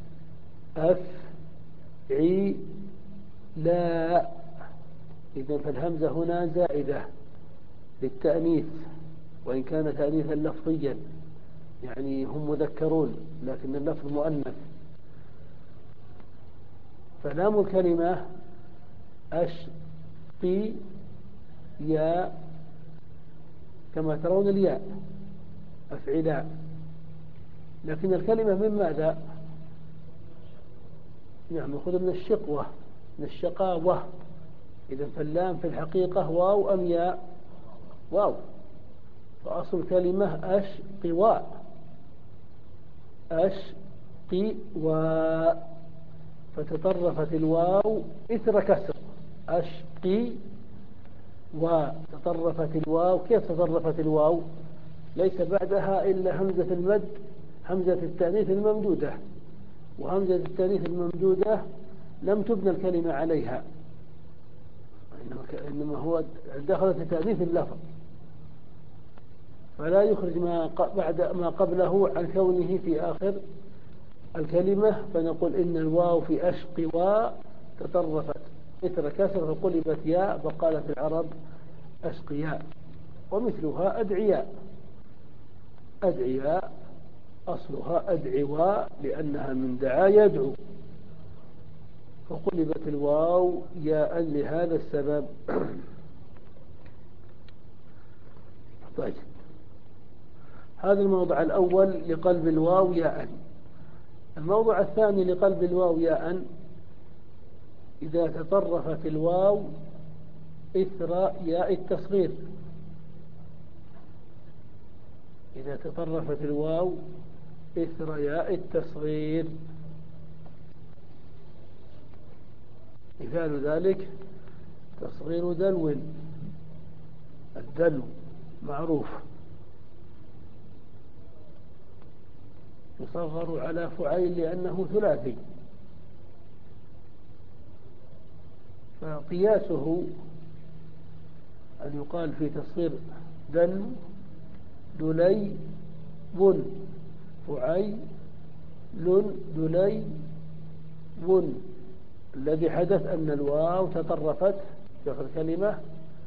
أفعي لا، إذن فالهمزة هنا زائدة للتأنيث، وإن كان تأنيثا لفظيا، يعني هم مذكرون لكن اللفظ مؤنث. فلام الكلمة أشقي يا، كما ترون الياء أفعلاء، لكن الكلمة من ماذا؟ نعم، يأخذ من الشقوة، من الشقاوة. إذا فاللام في الحقيقة واو أم ياء؟ واو، فأصل كلمة أشقواء، أشقواء، فتطرفت الواو إثر كسر أشقي، وتطرفت الواو. كيف تطرفت الواو؟ ليس بعدها إلا همزة المد، همزة التأنيث الممدودة، وهمزة التأنيث الممدودة لم تبنى الكلمة عليها، إنما هو دخلت تأنيث اللفظ، فلا يخرج ما بعد ما قبله عن كونه في آخر الكلمة، فنقول إن الواو في أشقوا تطرفت إثر كسر فقلبت ياء، فقالت العرب أشقياء. ومثلها أدعياء، أدعياء أصلها أدعواء لأنها من دعا يدعو، فقلبت الواو ياء لهذا السبب. طيب، هذا الموضع الأول لقلب الواو ياء. الموضع الثاني لقلب الواو ياء إذا تطرفت الواو إثر ياء التصغير. إذا تطرفت الواو إثر ياء التصغير. مثال ذلك تصغير دلو. الدلو معروف يصغر على فعيل لأنه ثلاثي، فقياسه أن يقال في تصغير دلو دلي بن فعيل دلي بن. الذي حدث أن الواو تطرفت في آخر الكلمة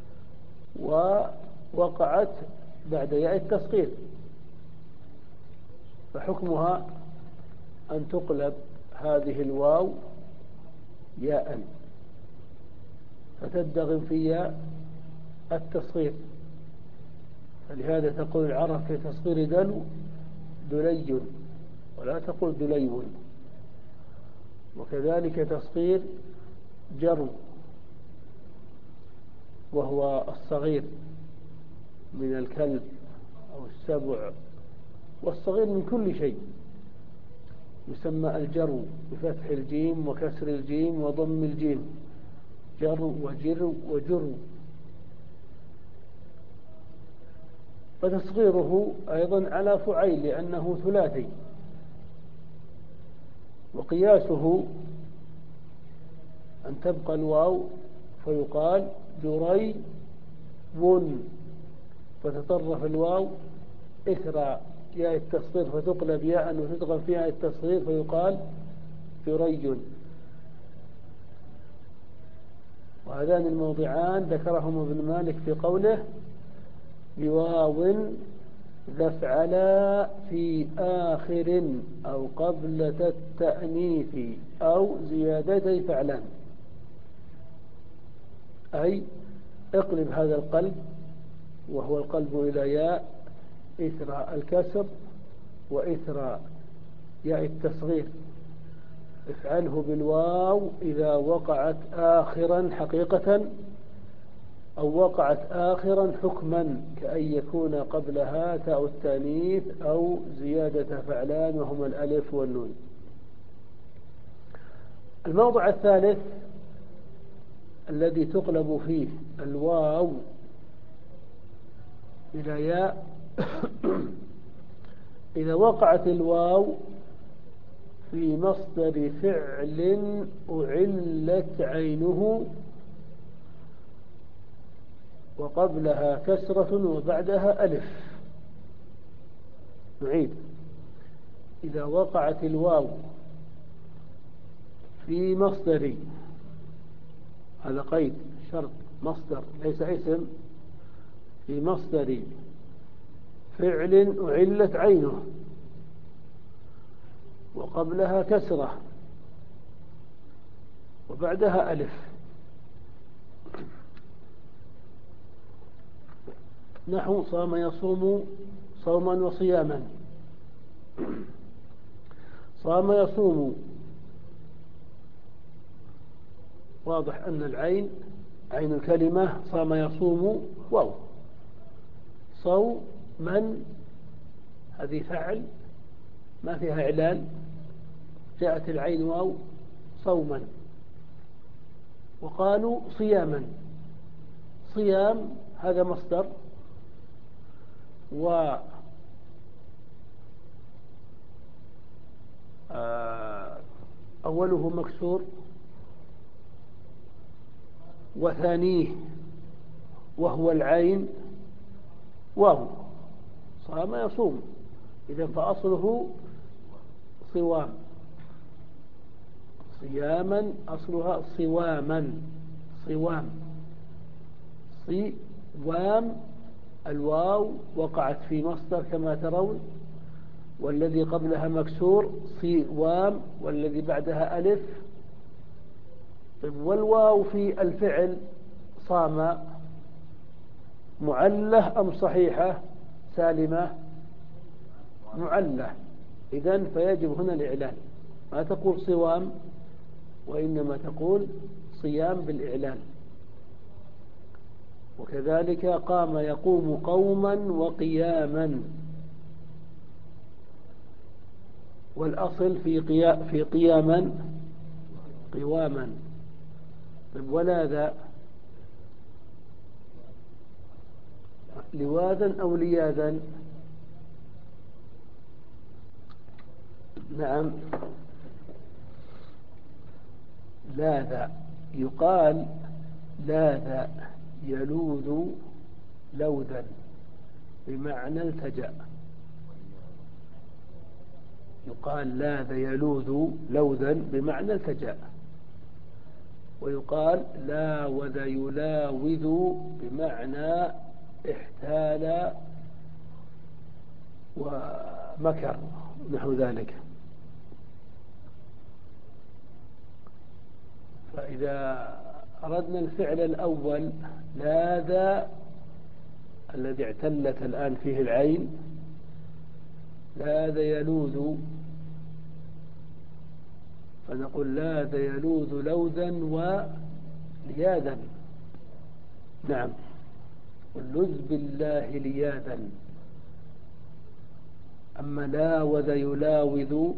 ووقعت بعد ياء التصغير، فحكمها أن تقلب هذه الواو ياء فتدغم في ياء التصغير. فلهذا تقول العرب في تصغير دلو دلي ولا تقول دليو. وكذلك تصغير جرو وهو الصغير من الكلب أو السبع، والصغير من كل شيء يسمى الجرو بفتح الجيم وكسر الجيم وضم الجيم، جرو وجرو وجرو. فتصغيره أيضا على فعيل لأنه ثلاثي، وقياسه أن تبقى الواو فيقال جري ون، فتطرف الواو إثر ياء التصغير فتقلب ياء وتدغم فيها التصغير فيقال جري. وهذان الموضعان ذكرهما ابن مالك في قوله بواو ذفعلا في آخر أو قبلة التأنيث أو زيادتي فعلان، أي اقلب هذا القلب وهو القلب إلى ياء إثر الكسر وإثر ياء التصغير، افعله بالواو إذا وقعت آخرا حقيقة أو وقعت آخرا حكما، كأن يكون قبلها تاء التانيث أو زيادة فعلان وهما الألف والنون. الموضع الثالث الذي تقلب فيه الواو إلى ياء إذا وقعت الواو في مصدر فعل أعلت عينه وقبلها كسرة وبعدها ألف. نعيد: إذا وقعت الواو في مصدر، هذا قيد شرط مصدر ليس اسم، في مصدر فعل أعلت عينه وقبلها كسرة وبعدها ألف. نحو صام يصوم صوما وصياما. صام يصوم، واضح أن العين عين الكلمة صام يصوم واو. صوما هذه فعل ما فيها إعلال، جاءت العين واو صوما. وقالوا صياما، صيام هذا مصدر و أوله مكسور وثانيه وهو العين واو. صام يصوم، إذا فأصله صوام. صياما أصلها صواما، صوام صوام. الواو وقعت في مصدر كما ترون، والذي قبلها مكسور صوام، والذي بعدها ألف طيب والواو في الفعل صام معلة أم صحيحة سالمة؟ معلة. إذن فيجب هنا الإعلان، ما تقول صوام وإنما تقول صيام بالإعلان. وكذلك قام يقوم قوما وقياما، والأصل في قيا في قياما قواما. طيب ولاذا لواذا أو لياذا؟ نعم لاذا. يقال لاذا يلوذ لوذا بمعنى التجأ. يقال لاذ يلوذ لوذا بمعنى التجأ. ويقال لاوذ يلاوذ بمعنى احتال ومكر نحو ذلك. فإذا أردنا الفعل الأول لاذ الذي اعتلت الآن فيه العين، لاذ يلوذ، فنقول لاذ يلوذ لوذا ولياذا. نعم واللذ بالله لياذا. أما لاوذ يلاوذ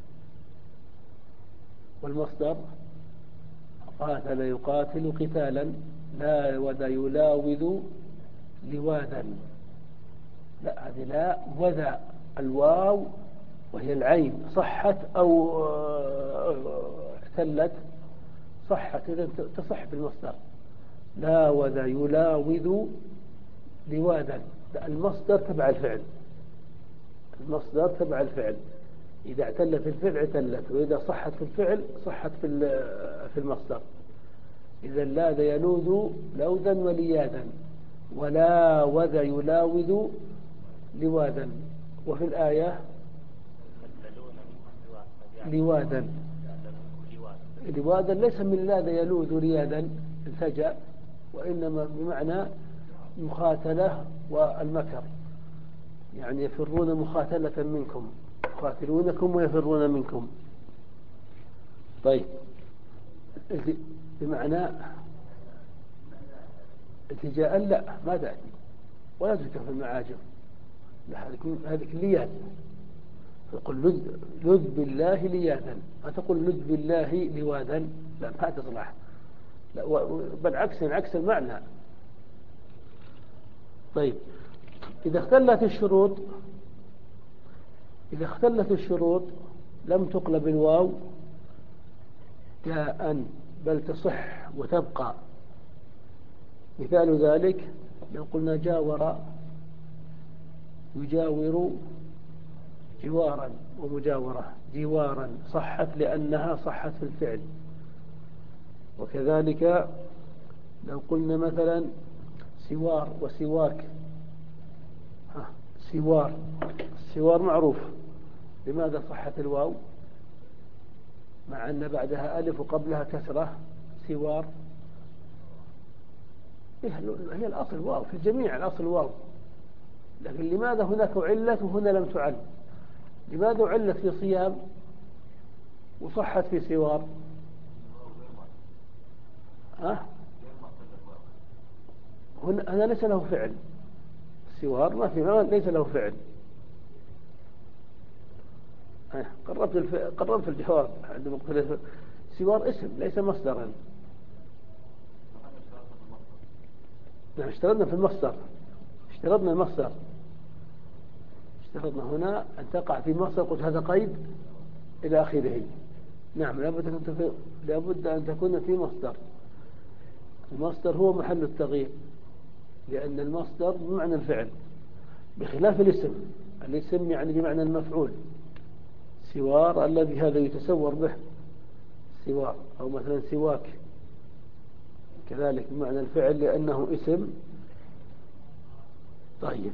والمصدر قاتل يقاتل قتالا، لاوذ يلاوذ لواذا. لا هذه لا وذا الواو وهي العين صحت أو اعتلت صحت، إذا تصح بالمصدر. لاوذ يلاوذ لواذا، المصدر تبع الفعل، المصدر تبع الفعل. إذا اعتلت الفعل اعتلت، وإذا صحت في الفعل صحت في في المصدر. إذا لاذ يلوذ لوذا ولياذا، ولاوذ يلاوذ لواذا. وفي الآية لواذا، لواذا ليس من لاذ يلوذ لياذا التجأ، وإنما بمعنى مخاتلة والمكر، يعني يفرون مخاتلة منكم، يقاتلونكم ويفرون منكم. طيب بمعنى التجاء لا ما تأتي ولا تذكر في المعاجم، هذه لياذ. تقول لذ, لذ بالله لياذا، ما تقول لذ بالله لواذا، لا ما تصلح، لا بل عكس عكس المعنى. طيب إذا اختلت الشروط، إذا اختلت الشروط لم تقلب الواو تاء بل تصح وتبقى. مثال ذلك لو قلنا جاور يجاور جوارا ومجاورة، جوارا صحت لأنها صحت في الفعل. وكذلك لو قلنا مثلا سوار وسواك، سوار، السوار معروف، لماذا صحت الواو مع أن بعدها ألف وقبلها كسرة؟ سوار هي الأصل واو في الجميع، الأصل واو، لكن لماذا هناك علة وهنا لم تعل؟ لماذا علت في صيام وصحت في سوار؟ ها؟ هنا ليس له فعل، السوار ما في ليس له فعل. قربت الف... قربت الجواب عندما قلت سوار اسم ليس مصدرا. نحن اشترطنا في المصدر، اشترطنا المصدر، اشترطنا هنا أن تقع في مصدر، قلت هذا قيد إلى آخره. نعم لابد أن تكون لابد أن تكون في مصدر. المصدر هو محل التغيير، لأن المصدر بمعنى الفعل بخلاف الاسم. الاسم يعني بمعنى المفعول، سوار الذي هذا يتسور به سوار، أو مثلا سواك كذلك بمعنى الفعل لأنه اسم. طيب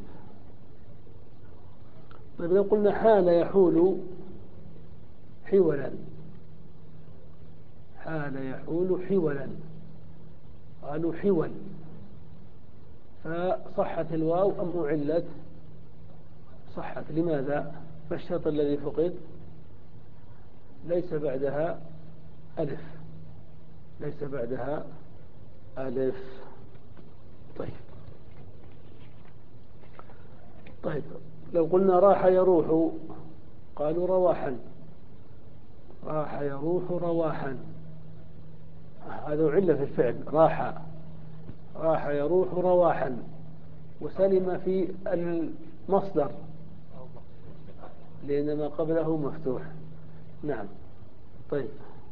طيب لو قلنا حال يحول حولا، حال يحول حولا، قالوا حول، فصحت الواو أم أعلت؟ صحت. لماذا؟ ما الشرط الذي فقد؟ ليس بعدها ألف، ليس بعدها ألف. طيب طيب لو قلنا راح يروح، قالوا رواحا، راح يروح رواحا، هذا علة في الفعل، راح راح يروح رواحا، وسلم في المصدر لأن ما قبله مفتوح. نعم. طيب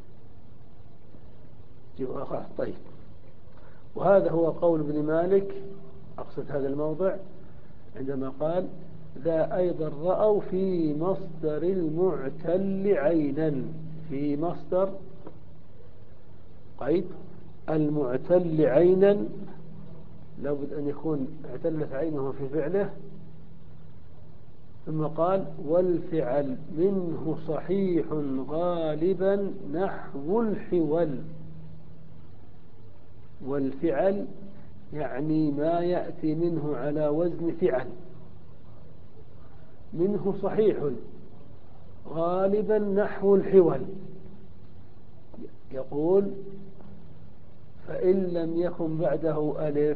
طيب وهذا هو قول ابن مالك، أقصد هذا الموضع عندما قال ذا أيضا رأوا في مصدر المعتل عينا، في مصدر قيد المعتل عينا لابد أن يكون اعتلت عينه في فعله. ثم قال والفعل منه صحيح غالبا نحو الحول، والفعل يعني ما يأتي منه على وزن فعل، منه صحيح غالبا نحو الحول. يقول فإن لم يكن بعده ألف،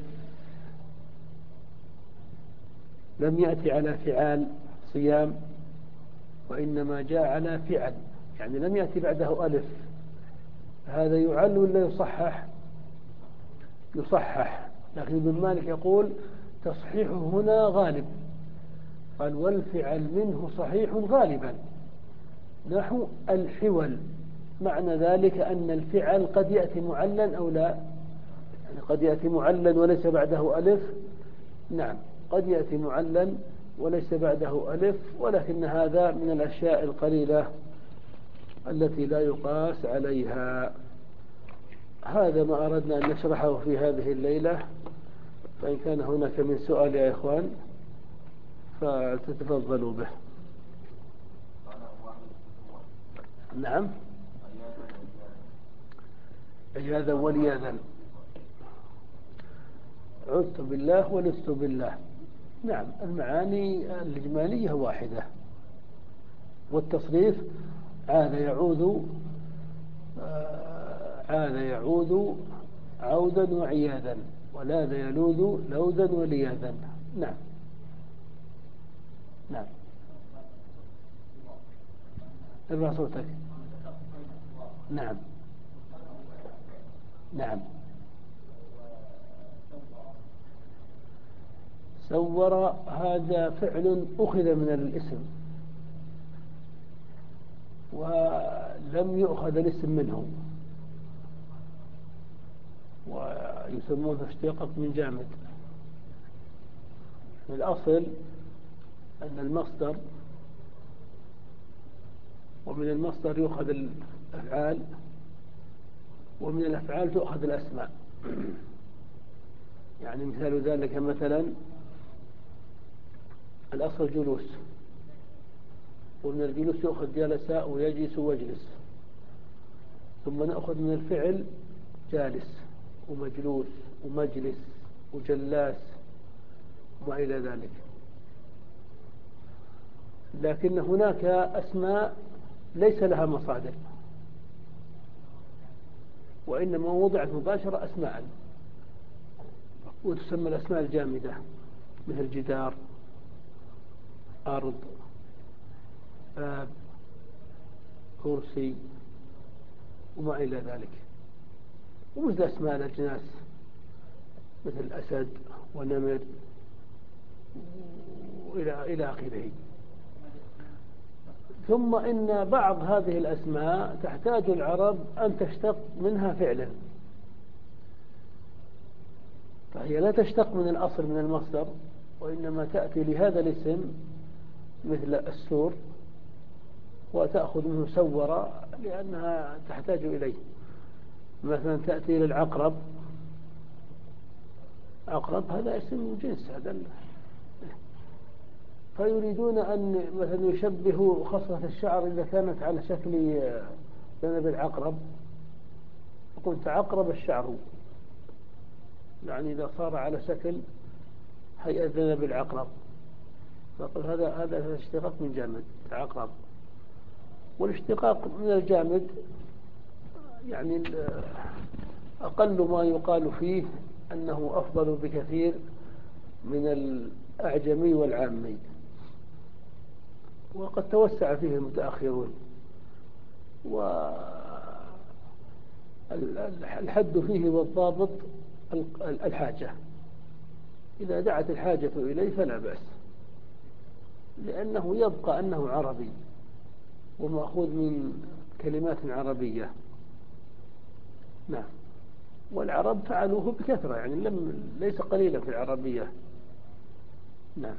لم يأتي على فعال صيام وإنما جاء على فعل، يعني لم يأتي بعده ألف، هذا يعل ولا يصحح؟ يصحح. لكن ابن مالك يقول تصحيحه هنا غالب، قال والفعل منه صحيح غالبا نحو الحول، معنى ذلك أن الفعل قد يأتي معلا أو لا، يعني قد يأتي معلا وليس بعده ألف. نعم قد يأتي معلا وليس بعده ألف، ولكن هذا من الأشياء القليلة التي لا يقاس عليها. هذا ما أردنا أن نشرحه في هذه الليلة، فإن كان هناك من سؤال يا إخوان فتتفضلوا به. نعم عياذا ولياذا، عذت بالله ولست بالله. نعم المعاني الإجمالية واحدة، والتصريف عاد يعود، عاد يعود عودا وعياذا، ولاذ يلوذ لوذا ولياذا. نعم نعم. ارفع صوتك. نعم نعم. سور هذا فعل أخذ من الاسم ولم يؤخذ الاسم منه، ويسمونه اشتقاق من جامد. الأصل أن المصدر، ومن المصدر يؤخذ الأفعال، ومن الأفعال تؤخذ الأسماء. يعني مثال ذلك مثلا الأصل جلوس، ومن الجلوس يؤخذ جلس ويجلس واجلس، ثم نأخذ من الفعل جالس ومجلوس ومجلس وجلاس وما إلى ذلك. لكن هناك أسماء ليس لها مصادر، وإنما وضعت مباشرة أسماء، وتسمى الأسماء الجامدة مثل جدار، أرض، باب، كرسي وما إلى ذلك. ومثل أسماء الأجناس مثل أسد ونمر وإلى إلى آخره. ثم إن بعض هذه الأسماء تحتاج العرب أن تشتق منها فعلا، فهي لا تشتق من الأصل من المصدر، وإنما تأتي لهذا الاسم مثل السور وتأخذ منه سور لأنها تحتاج إليه. مثلا تأتي للعقرب، عقرب هذا اسم جنس، هذا فيريدون أن مثلا يشبهوا خصلة الشعر إذا كانت على شكل ذنب العقرب، يقول تعقرب الشعر، يعني إذا صار على شكل هيئة ذنب العقرب، فقل هذا هذا اشتقاق من جامد تعقرب. والاشتقاق من الجامد يعني أقل ما يقال فيه أنه أفضل بكثير من الأعجمي والعامي، وقد توسع فيه المتأخرون. والحد فيه والضابط الحاجة، إذا دعت الحاجة إليه فلا بأس، لأنه يبقى أنه عربي ومأخوذ من كلمات عربية. نعم. والعرب فعلوه بكثرة، يعني لم ليس قليلا في العربية. نعم.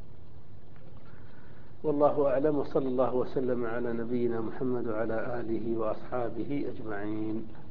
والله أعلم، وصلى الله وسلم على نبينا محمد وعلى آله وأصحابه أجمعين.